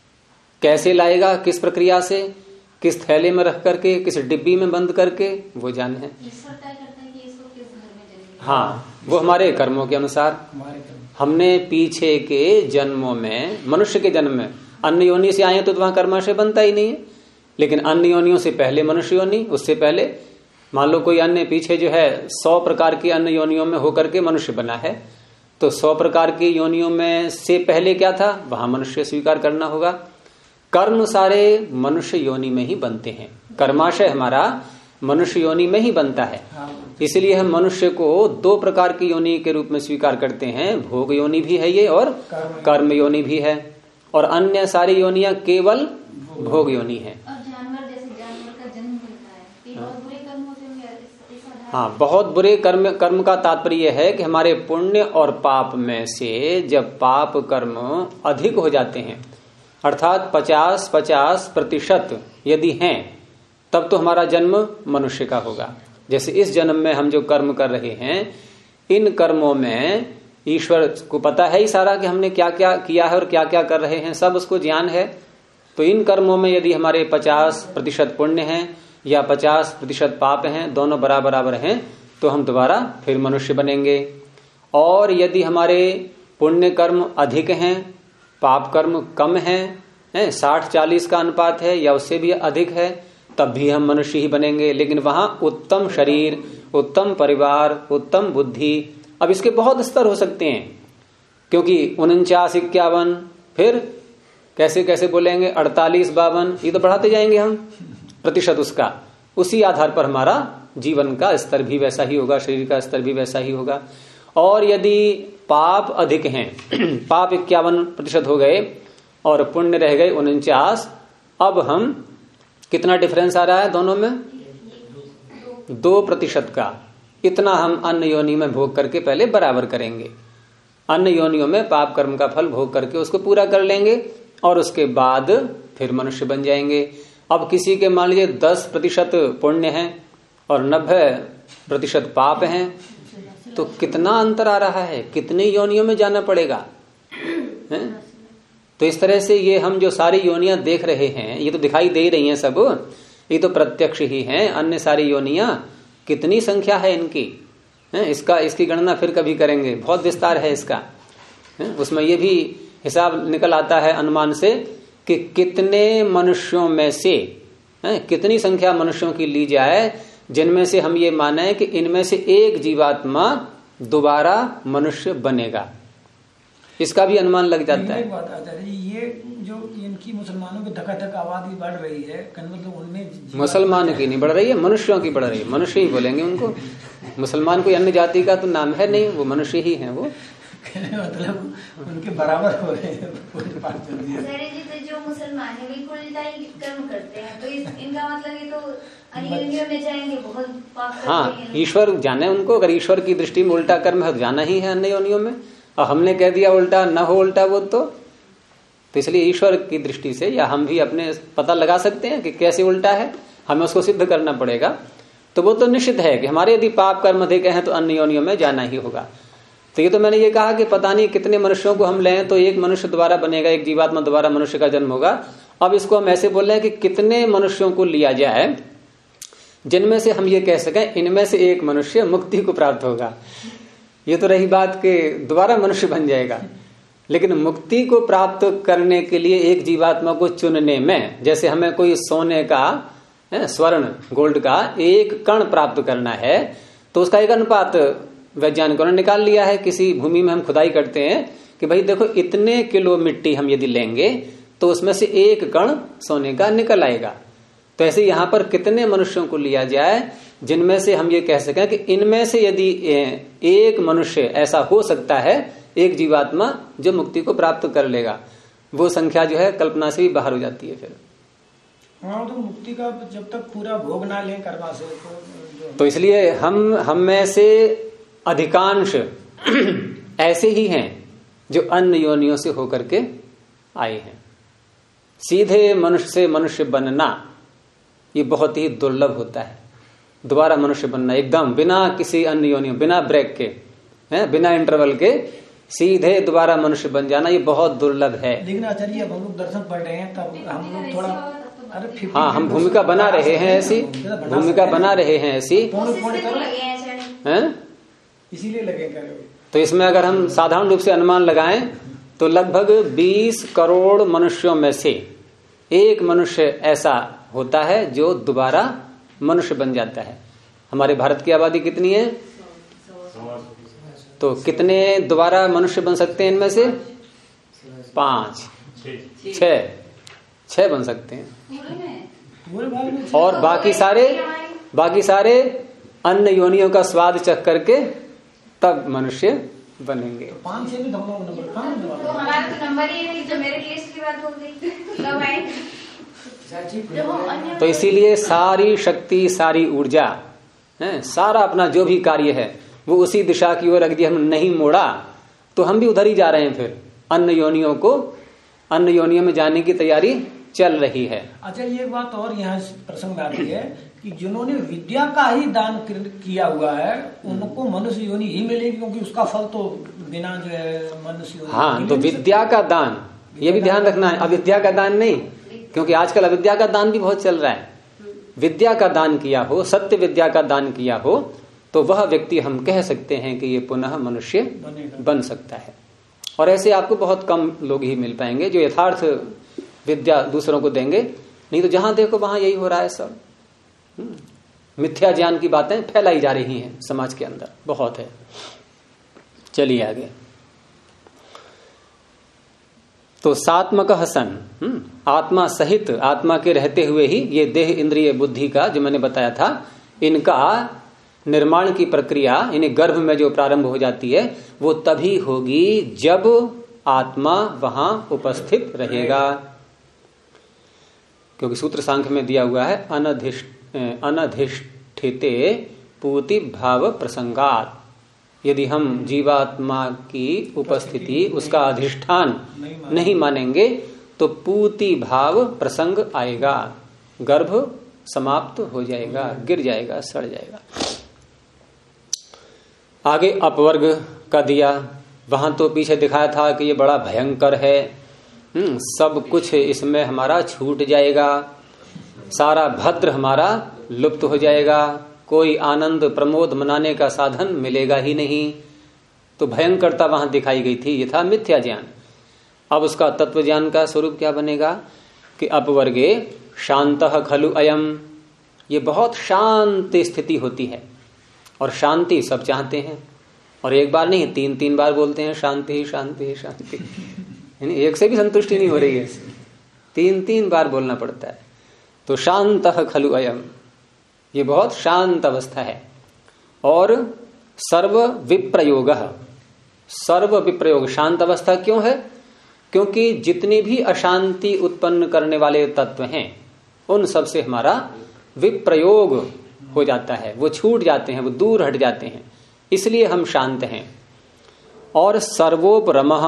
कैसे लाएगा, किस प्रक्रिया से, किस थैले में रख करके, किस डिब्बी में बंद करके, वो जाने। हाँ, वो हमारे कर्मों के अनुसार। हमने पीछे के जन्मों में, मनुष्य के जन्म में अन्य योनि से आए तो वहां कर्माशय बनता ही नहीं है। लेकिन अन्य योनियों से पहले मनुष्य योनि, उससे पहले मान लो कोई अन्य पीछे जो है 100 प्रकार की अन्य योनियों में होकर के मनुष्य बना है, तो 100 प्रकार की योनियों में से पहले क्या था, वहां मनुष्य स्वीकार करना होगा। कर्म सारे मनुष्य योनि में ही बनते हैं, कर्माशय हमारा मनुष्य योनि में ही बनता है। इसलिए हम मनुष्य को 2 प्रकार की योनि के रूप में स्वीकार करते हैं, भोग योनि भी है ये और कर्म योनि भी है, और अन्य सारी योनियां केवल भोग योनि है। और जानवर, जैसे जानवर का जन्म मिलता है, बहुत बुरे कर्मों से। हाँ, बहुत बुरे कर्म का तात्पर्य है कि हमारे पुण्य और पाप में से जब पाप कर्म अधिक हो जाते हैं, अर्थात 50-50% यदि हैं, तब तो हमारा जन्म मनुष्य का होगा। जैसे इस जन्म में हम जो कर्म कर रहे हैं, इन कर्मों में ईश्वर को पता है ही सारा कि हमने क्या क्या किया है और क्या क्या कर रहे हैं, सब उसको ज्ञान है। तो इन कर्मों में यदि हमारे 50% पुण्य हैं या 50% पाप हैं, दोनों बराबर हैं, तो हम दोबारा फिर मनुष्य बनेंगे। और यदि हमारे पुण्य कर्म अधिक हैं, पाप कर्म कम हैं, 60-40 का अनुपात है या उससे भी अधिक है, तब भी हम मनुष्य ही बनेंगे। लेकिन वहां उत्तम शरीर, उत्तम परिवार, उत्तम बुद्धि, अब इसके बहुत स्तर हो सकते हैं, क्योंकि 49-51, फिर कैसे कैसे बोलेंगे 48-52, ये तो बढ़ाते जाएंगे हम प्रतिशत उसका। उसी आधार पर हमारा जीवन का स्तर भी वैसा ही होगा, शरीर का स्तर भी वैसा ही होगा। और यदि पाप अधिक हैं, पाप 51% हो गए और पुण्य रह गए 49, अब हम कितना डिफरेंस आ रहा है दोनों में? 2% का। इतना हम अन्य योनि में भोग करके पहले बराबर करेंगे। अन्य योनियों में पाप कर्म का फल भोग करके उसको पूरा कर लेंगे और उसके बाद फिर मनुष्य बन जाएंगे। अब किसी के मान लीजिए 10% पुण्य है और 90% पाप हैं, तो कितना अंतर आ रहा है, कितनी योनियों में जाना पड़ेगा है? तो इस तरह से ये हम जो सारी योनियां देख रहे हैं, ये तो दिखाई दे रही हैं सब, ये तो प्रत्यक्ष ही हैं। अन्य सारी योनियां कितनी संख्या है इनकी है? इसकी गणना फिर कभी करेंगे, बहुत विस्तार है इसका है? उसमें ये भी हिसाब निकल आता है अनुमान से कि कितने मनुष्यों में से कितनी संख्या मनुष्यों की ली जाए जिनमें से हम ये माने कि इनमें से एक जीवात्मा दोबारा मनुष्य बनेगा, इसका भी अनुमान लग जाता है। एक बात आचार्य जी, ये जो इनकी मुसलमानों की धकाधक आबादी बढ़ रही है, मतलब उनमें मुसलमान की नहीं बढ़ रही है, मनुष्यों की बढ़ रही है। मनुष्य ही बोलेंगे उनको, मुसलमान कोई अन्य जाति का तो नाम है नहीं, वो मनुष्य ही है। वो मतलब उनके बराबर हो रहे हैं। तो जो मुसलमान है बिल्कुल कर्म करते हैं, तो इनका मतलब ये तो अन्य में जाएंगे, बहुत पाप करते हैं। हाँ, ईश्वर जाने उनको, अगर ईश्वर की दृष्टि में उल्टा कर्म है तो जाना ही है अन्य योनियों में। और हमने कह दिया उल्टा, न हो उल्टा वो तो इसलिए ईश्वर की दृष्टि से, या हम भी अपने पता लगा सकते हैं कि कैसे उल्टा है, हमें उसको सिद्ध करना पड़ेगा। तो वो तो निश्चित है कि हमारे यदि पाप कर्म अधिक हैं तो अन्य योनियों में जाना ही होगा। तो ये तो मैंने ये कहा कि पता नहीं कितने मनुष्यों को हम लें तो एक मनुष्य दोबारा बनेगा, एक जीवात्मा दोबारा मनुष्य का जन्म होगा। अब इसको हम ऐसे बोल रहे हैं कि कितने मनुष्यों को लिया जाए जिनमें से हम ये कह सकें इनमें से एक मनुष्य मुक्ति को प्राप्त होगा। ये तो रही बात कि दोबारा मनुष्य बन जाएगा, लेकिन मुक्ति को प्राप्त करने के लिए एक जीवात्मा को चुनने में, जैसे हमें कोई सोने का, स्वर्ण गोल्ड का एक कण प्राप्त करना है, तो उसका एक अनुपात वैज्ञानिकों ने निकाल लिया है। किसी भूमि में हम खुदाई करते हैं कि भाई देखो इतने किलो मिट्टी हम यदि लेंगे तो उसमें से एक कण सोने का निकल आएगा। तो ऐसे यहाँ पर कितने मनुष्यों को लिया जाए जिनमें से हम ये कह सकें कि इनमें से यदि एक मनुष्य ऐसा हो सकता है, एक जीवात्मा जो मुक्ति को प्राप्त कर लेगा, वो संख्या जो है कल्पना से भी बाहर हो जाती है। फिर हाँ, तो मुक्ति का जब तक पूरा भोग ना लें कर्मा से तो इसलिए हम में से अधिकांश ऐसे ही हैं जो अन्य योनियों से होकर के आए हैं। सीधे मनुष्य से मनुष्य बनना ये बहुत ही दुर्लभ होता है। दोबारा मनुष्य बनना एकदम बिना किसी अन्य योनियों, बिना ब्रेक के, बिना इंटरवल के सीधे दोबारा मनुष्य बन जाना ये बहुत दुर्लभ है। लेकिन आचार्य अब हम लोग दर्शन पढ़ रहे हैं, तब हम लोग थोड़ा हाँ, हम भूमिका बना रहे हैं ऐसी, भूमिका बना रहे हैं ऐसी, इसीलिए लगे कर। तो इसमें अगर हम साधारण रूप से अनुमान लगाएं तो लगभग 20 करोड़ मनुष्यों में से एक मनुष्य ऐसा होता है जो दोबारा मनुष्य बन जाता है। हमारे भारत की आबादी कितनी है? तो कितने दोबारा मनुष्य बन सकते हैं इनमें से? 5, 6 बन सकते हैं। और बाकी सारे अन्य योनियों का स्वाद चख करके तब मनुष्य बनेंगे। 5 से भी तो हमारा तो नंबर ही है, जो मेरे लिस्ट की बात हो गई कब आए। तो इसीलिए सारी शक्ति, सारी ऊर्जा, सारा अपना जो भी कार्य है वो उसी दिशा की ओर अगर हम नहीं मोड़ा तो हम भी उधर ही जा रहे हैं। फिर अन्य योनियों में जाने की तैयारी चल रही है। अच्छा, ये बात और यहाँ प्रसंग आती है कि जिन्होंने विद्या का ही दान किया हुआ है उनको मनुष्य योनि ही मिलेगी, क्योंकि उसका फल तो बिना जो है मनुष्य योनि। हाँ, तो विद्या का दान ये भी ध्यान रखना है, अविद्या का दान नहीं, क्योंकि आजकल अविद्या का दान भी बहुत चल रहा है। विद्या का दान किया हो, सत्य विद्या का दान किया हो, तो वह व्यक्ति हम कह सकते हैं कि ये पुनः मनुष्य बन सकता है। और ऐसे आपको बहुत कम लोग ही मिल पाएंगे जो यथार्थ विद्या दूसरों को देंगे, नहीं तो जहां देखो वहां यही हो रहा है सब। मिथ्या ज्ञान की बातें फैलाई जा रही हैं समाज के अंदर, बहुत है। चलिए आगे। तो सात्मक सन, आत्मा सहित, आत्मा के रहते हुए ही ये देह इंद्रिय बुद्धि का जो मैंने बताया था, इनका निर्माण की प्रक्रिया, इन्हें गर्भ में जो प्रारंभ हो जाती है वो तभी होगी जब आत्मा वहां उपस्थित रहेगा। क्योंकि सूत्र सांख्य में दिया हुआ है अनधिष्ठिते पूति भाव प्रसंगात। यदि हम जीवात्मा की उपस्थिति, उसका अधिष्ठान नहीं मानेंगे तो पूति भाव प्रसंग आएगा, गर्भ समाप्त हो जाएगा, गिर जाएगा, सड़ जाएगा। आगे अपवर्ग का दिया, वहां तो पीछे दिखाया था कि ये बड़ा भयंकर है, सब कुछ इसमें हमारा छूट जाएगा, सारा भद्र हमारा लुप्त हो जाएगा, कोई आनंद प्रमोद मनाने का साधन मिलेगा ही नहीं। तो भयंकरता वहां दिखाई गई थी, ये था मिथ्या ज्ञान। अब उसका तत्व ज्ञान का स्वरूप क्या बनेगा कि अपवर्गे शांतः खलु अयम, ये बहुत शांत स्थिति होती है, और शांति सब चाहते हैं, और एक बार नहीं 3 बार बोलते हैं शांति शांति शांति, यानी एक से भी संतुष्टि नहीं हो रही है, 3 बार बोलना पड़ता है। तो शांतः खलु अयम, ये बहुत शांत अवस्था है। और सर्व विप्रयोग, सर्व विप्रयोग शांत अवस्था क्यों है? क्योंकि जितनी भी अशांति उत्पन्न करने वाले तत्व हैं उन सब से हमारा विप्रयोग हो जाता है, वो छूट जाते हैं, वो दूर हट जाते हैं, इसलिए हम शांत हैं। और सर्वोपरमः,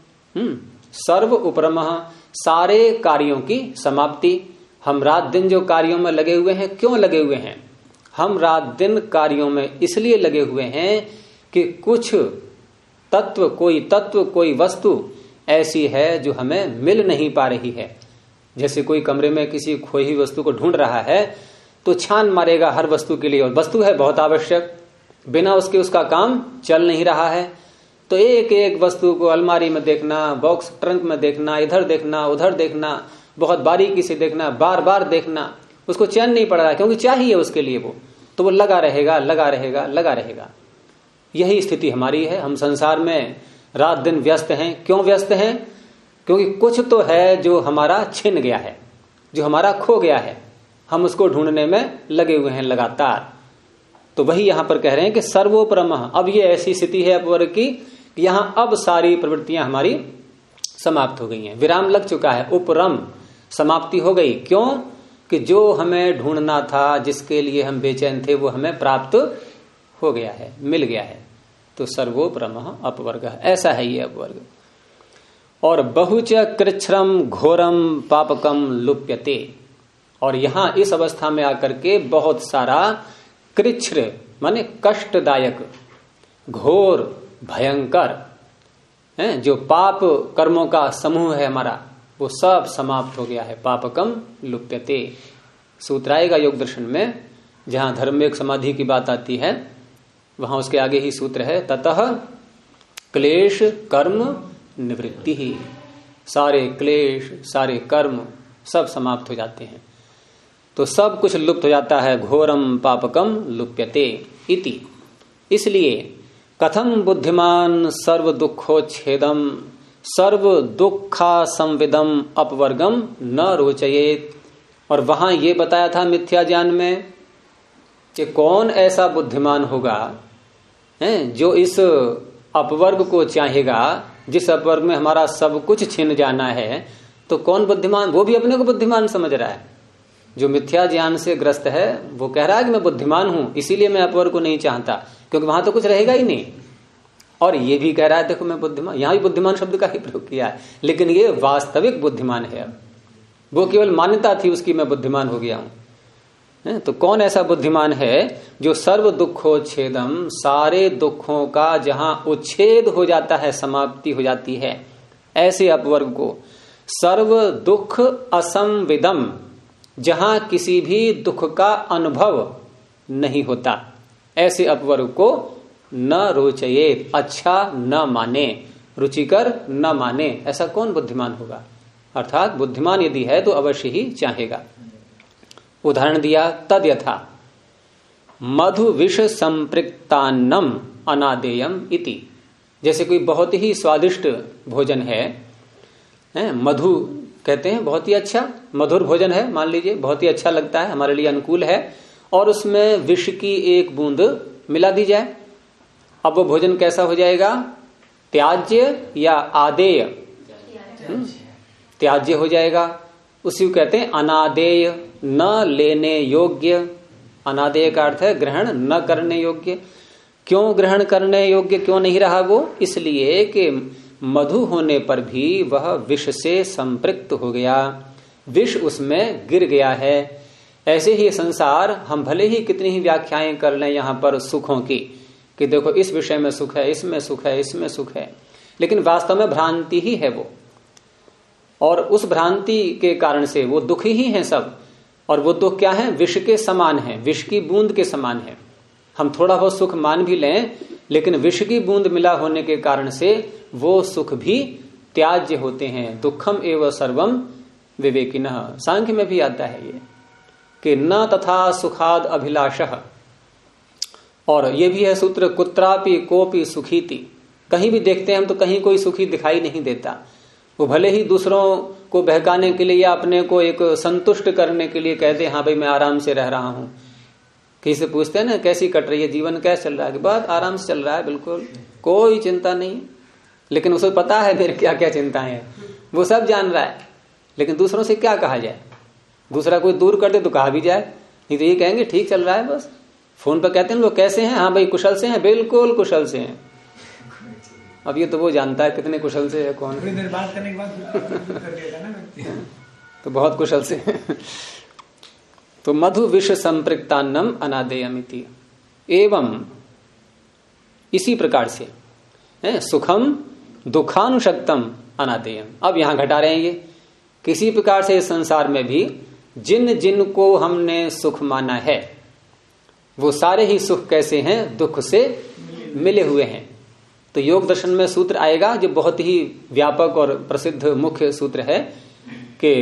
सर्व उपरमः, सारे कार्यों की समाप्ति। हम रात दिन जो कार्यों में लगे हुए हैं, क्यों लगे हुए हैं? हम रात दिन कार्यों में इसलिए लगे हुए हैं कि कुछ तत्व, कोई वस्तु ऐसी है जो हमें मिल नहीं पा रही है। जैसे कोई कमरे में किसी खोई हुई वस्तु को ढूंढ रहा है तो छान मारेगा हर वस्तु के लिए, और वस्तु है बहुत आवश्यक, बिना उसके उसका काम चल नहीं रहा है। तो एक एक वस्तु को अलमारी में देखना, बॉक्स ट्रंक में देखना, इधर देखना उधर देखना, बहुत बारीकी से देखना, बार बार देखना, उसको चैन नहीं पड़ रहा, क्योंकि चाहिए उसके लिए वो, तो वो लगा रहेगा लगा रहेगा लगा रहेगा। यही स्थिति हमारी है। हम संसार में रात दिन व्यस्त हैं। क्यों व्यस्त हैं? क्योंकि कुछ तो है जो हमारा छिन गया है, जो हमारा खो गया है, हम उसको ढूंढने में लगे हुए हैं लगातार। तो वही यहां पर कह रहे हैं कि सर्वोपरम, अब ये ऐसी स्थिति है अपवर्ग की, यहां अब सारी प्रवृत्तियां हमारी समाप्त हो गई हैं, विराम लग चुका है, उपरम समाप्ति हो गई। क्यों? कि जो हमें ढूंढना था, जिसके लिए हम बेचैन थे, वो हमें प्राप्त हो गया है, मिल गया है। तो सर्वोपरम अपवर्ग, ऐसा है ये अपवर्ग। और बहुच कृच्छ्रम घोरम पापकम लुप्यते, और यहां इस अवस्था में आकर के बहुत सारा कृच्छ्र माने कष्टदायक, घोर भयंकर जो पाप कर्मों का समूह है हमारा, वो सब समाप्त हो गया है। पापकम लुप्यते सूत्र आएगा योग दर्शन में, जहां धर्मयोग समाधि की बात आती है, वहां उसके आगे ही सूत्र है, ततः क्लेश कर्म निवृत्ति ही। सारे क्लेश सारे कर्म सब समाप्त हो जाते हैं, तो सब कुछ लुप्त हो जाता है। घोरम पापकम लुप्यते इति। इसलिए कथम बुद्धिमान सर्व दुखोच्छेदम सर्व दुखा संविदम अपवर्गम न रोचयेत। और वहां ये बताया था मिथ्या ज्ञान में कि कौन ऐसा बुद्धिमान होगा जो इस अपवर्ग को चाहेगा, जिस अपवर्ग में हमारा सब कुछ छिन जाना है। तो कौन बुद्धिमान? वो भी अपने को बुद्धिमान समझ रहा है। जो मिथ्या ज्ञान से ग्रस्त है वो कह रहा है कि मैं बुद्धिमान हूं, इसीलिए मैं अपवर्ग को नहीं चाहता, क्योंकि वहां तो कुछ रहेगा ही नहीं। और ये भी कह रहा है देखो मैं बुद्धिमान, यहां भी बुद्धिमान शब्द का ही प्रयोग किया है, लेकिन ये वास्तविक बुद्धिमान है। अब वो केवल मान्यता थी उसकी, मैं बुद्धिमान हो गया हूं। तो कौन ऐसा बुद्धिमान है जो सर्व दुखोच्छेदम, सारे दुखों का जहां उच्छेद हो जाता है, समाप्ति हो जाती है, ऐसे अपवर्ग को, सर्व दुख असंविदम, जहां किसी भी दुख का अनुभव नहीं होता, ऐसे अपवर्ग को न रोचयेत, अच्छा न माने, रुचिकर न माने। ऐसा कौन बुद्धिमान होगा? अर्थात बुद्धिमान यदि है तो अवश्य ही चाहेगा। उदाहरण दिया, तद यथा मधु विष संपृक्तान्नम अनादेयम इति। जैसे कोई बहुत ही स्वादिष्ट भोजन है, मधु कहते हैं, बहुत ही अच्छा मधुर भोजन है, मान लीजिए बहुत ही अच्छा लगता है, हमारे लिए अनुकूल है, और उसमें विष की एक बूंद मिला दी जाए, अब वो भोजन कैसा हो जाएगा? त्याज्य या आदेय? त्याज्य हो जाएगा। उसी को कहते हैं अनादेय, न लेने योग्य। अनादेय का अर्थ है ग्रहण न करने योग्य। क्यों ग्रहण करने योग्य क्यों नहीं रहा वो? इसलिए कि मधु होने पर भी वह विष से संपृक्त हो गया, विष उसमें गिर गया है। ऐसे ही संसार, हम भले ही कितनी ही व्याख्याएं कर लें यहाँ पर सुखों की, कि देखो इस विषय में सुख है, इसमें सुख है, इसमें सुख है, लेकिन वास्तव में भ्रांति ही है वो, और उस भ्रांति के कारण से वो दुखी ही हैं सब। और वो दुख क्या है? विष के समान है, विष की बूंद के समान है। हम थोड़ा बहुत सुख मान भी लें, लेकिन विष की बूंद मिला होने के कारण से वो सुख भी त्याज्य होते हैं। दुखम एव सर्वम विवेकिनः, सांख्य में भी आता है ये कि न तथा सुखाद अभिलाषः। और ये भी है सूत्र, कुत्रापि कोपि सुखीति। कहीं भी देखते हैं हम तो कहीं कोई सुखी दिखाई नहीं देता। वो भले ही दूसरों को बहकाने के लिए या अपने को एक संतुष्ट करने के लिए कहते हैं, हाँ भाई मैं आराम से रह रहा हूं। किसी से पूछते हैं ना कैसी कट रही है जीवन, कैसे चल रहा है? बात आराम से चल रहा है, बिल्कुल कोई चिंता नहीं। लेकिन उसे पता है मेरे क्या क्या चिंताएं हैं, वो सब जान रहा है, लेकिन दूसरों से क्या कहा जाए? दूसरा कोई दूर कर दे तो कहा भी जाए, नहीं तो ये कहेंगे ठीक चल रहा है बस। फोन पर कहते हैं लोग कैसे हैं? हाँ भाई कुशल से हैं, बिल्कुल कुशल से हैं। अब ये तो वो जानता है कितने कुशल से है कौन। बात करने के बाद कर देगा ना व्यक्ति, तो बहुत कुशल से तो मधु विष संपृक्तान्नम अनादेयमिति। एवं इसी प्रकार से सुखम दुखानुशक्तम अनादेयम। अब यहां घटा रहे हैं ये, किसी प्रकार से इस संसार में भी जिन जिन को हमने सुख माना है वो सारे ही सुख कैसे हैं? दुख से मिले हुए हैं। तो योग दर्शन में सूत्र आएगा जो बहुत ही व्यापक और प्रसिद्ध मुख्य सूत्र है कि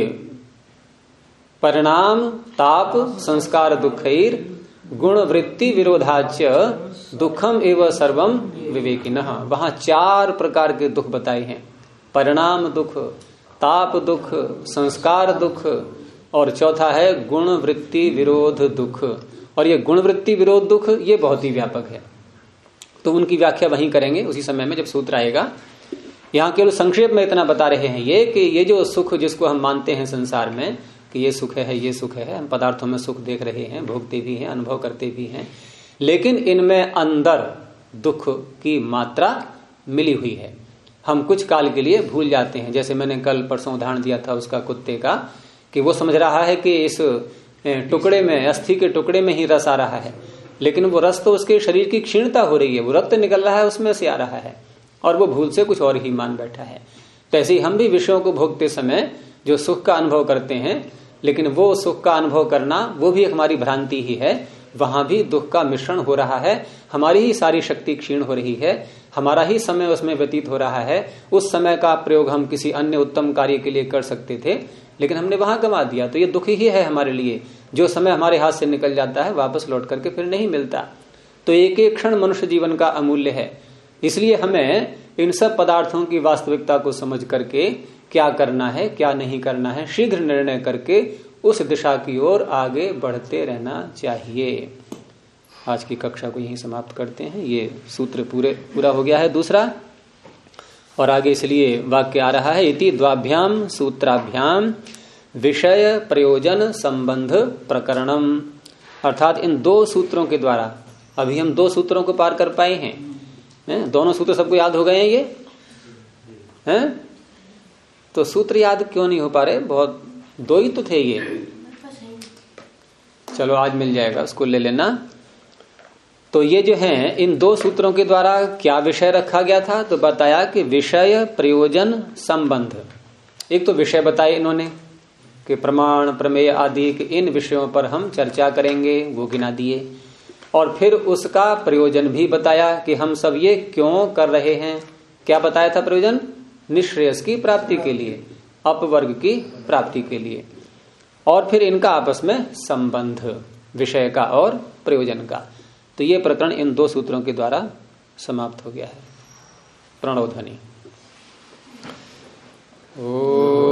परिणाम ताप संस्कार दुखैर गुण वृत्ति विरोधाच्य दुखम एवं सर्वम विवेकिनः। वहां 4 प्रकार के दुख बताए हैं, परिणाम दुख, ताप दुख, संस्कार दुख, और चौथा है गुण वृत्ति विरोध दुख। और ये गुण वृत्ति विरोध दुख ये बहुत ही व्यापक है, तो उनकी व्याख्या वहीं करेंगे उसी समय में जब सूत्र आएगा। यहाँ केवल संक्षेप में इतना बता रहे हैं ये कि ये जो सुख जिसको हम मानते हैं संसार में कि ये सुख है, ये सुख है, हम पदार्थों में सुख देख रहे हैं, भोगते भी हैं, अनुभव करते भी हैं, लेकिन इनमें अंदर दुख की मात्रा मिली हुई है। हम कुछ काल के लिए भूल जाते हैं। जैसे मैंने कल परसों उदाहरण दिया था उसका कुत्ते का, कि वो समझ रहा है कि इस टुकड़े में, अस्थि के टुकड़े में ही रस आ रहा है, लेकिन वो रस तो उसके शरीर की क्षीणता हो रही है, वो रक्त निकल रहा है उसमें से आ रहा है, और वो भूल से कुछ और ही मान बैठा है। तो ऐसे ही हम भी विषयों को भोगते समय जो सुख का अनुभव करते हैं, लेकिन वो सुख का अनुभव करना वो भी हमारी भ्रांति ही है, वहां भी दुख का मिश्रण हो रहा है, हमारी ही सारी शक्ति क्षीण हो रही है, हमारा ही समय उसमें व्यतीत हो रहा है। उस समय का प्रयोग हम किसी अन्य उत्तम कार्य के लिए कर सकते थे, लेकिन हमने वहां गंवा दिया, तो ये दुख ही है हमारे लिए। जो समय हमारे हाथ से निकल जाता है वापस लौट करके फिर नहीं मिलता। तो एक एक क्षण मनुष्य जीवन का अमूल्य है, इसलिए हमें इन सब पदार्थों की वास्तविकता को समझ करके क्या करना है क्या नहीं करना है शीघ्र निर्णय करके उस दिशा की ओर आगे बढ़ते रहना चाहिए। आज की कक्षा को यहीं समाप्त करते हैं। ये सूत्र पूरा हो गया है दूसरा, और आगे इसलिए वाक्य आ रहा है, इति द्वाभ्याम सूत्राभ्याम विषय प्रयोजन संबंध प्रकरणम। अर्थात इन 2 सूत्रों के द्वारा, अभी हम 2 सूत्रों को पार कर पाए हैं, दोनों सूत्र सबको याद हो गए हैं ये हैं? तो सूत्र याद क्यों नहीं हो पा रहे? बहुत 2 ही तो थे ये। चलो आज मिल जाएगा, उसको ले लेना। तो ये जो है इन 2 सूत्रों के द्वारा क्या विषय रखा गया था? तो बताया कि विषय प्रयोजन संबंध। एक तो विषय बताए इन्होंने कि प्रमाण प्रमेय आदि के इन विषयों पर हम चर्चा करेंगे, वो गिना दिए। और फिर उसका प्रयोजन भी बताया कि हम सब ये क्यों कर रहे हैं। क्या बताया था प्रयोजन? निश्रेयस की प्राप्ति के लिए। अपवर्ग की प्राप्ति के लिए। और फिर इनका आपस में संबंध विषय का और प्रयोजन का। तो ये प्रकरण इन 2 सूत्रों के द्वारा समाप्त हो गया है। प्रणव ध्वनि। ओ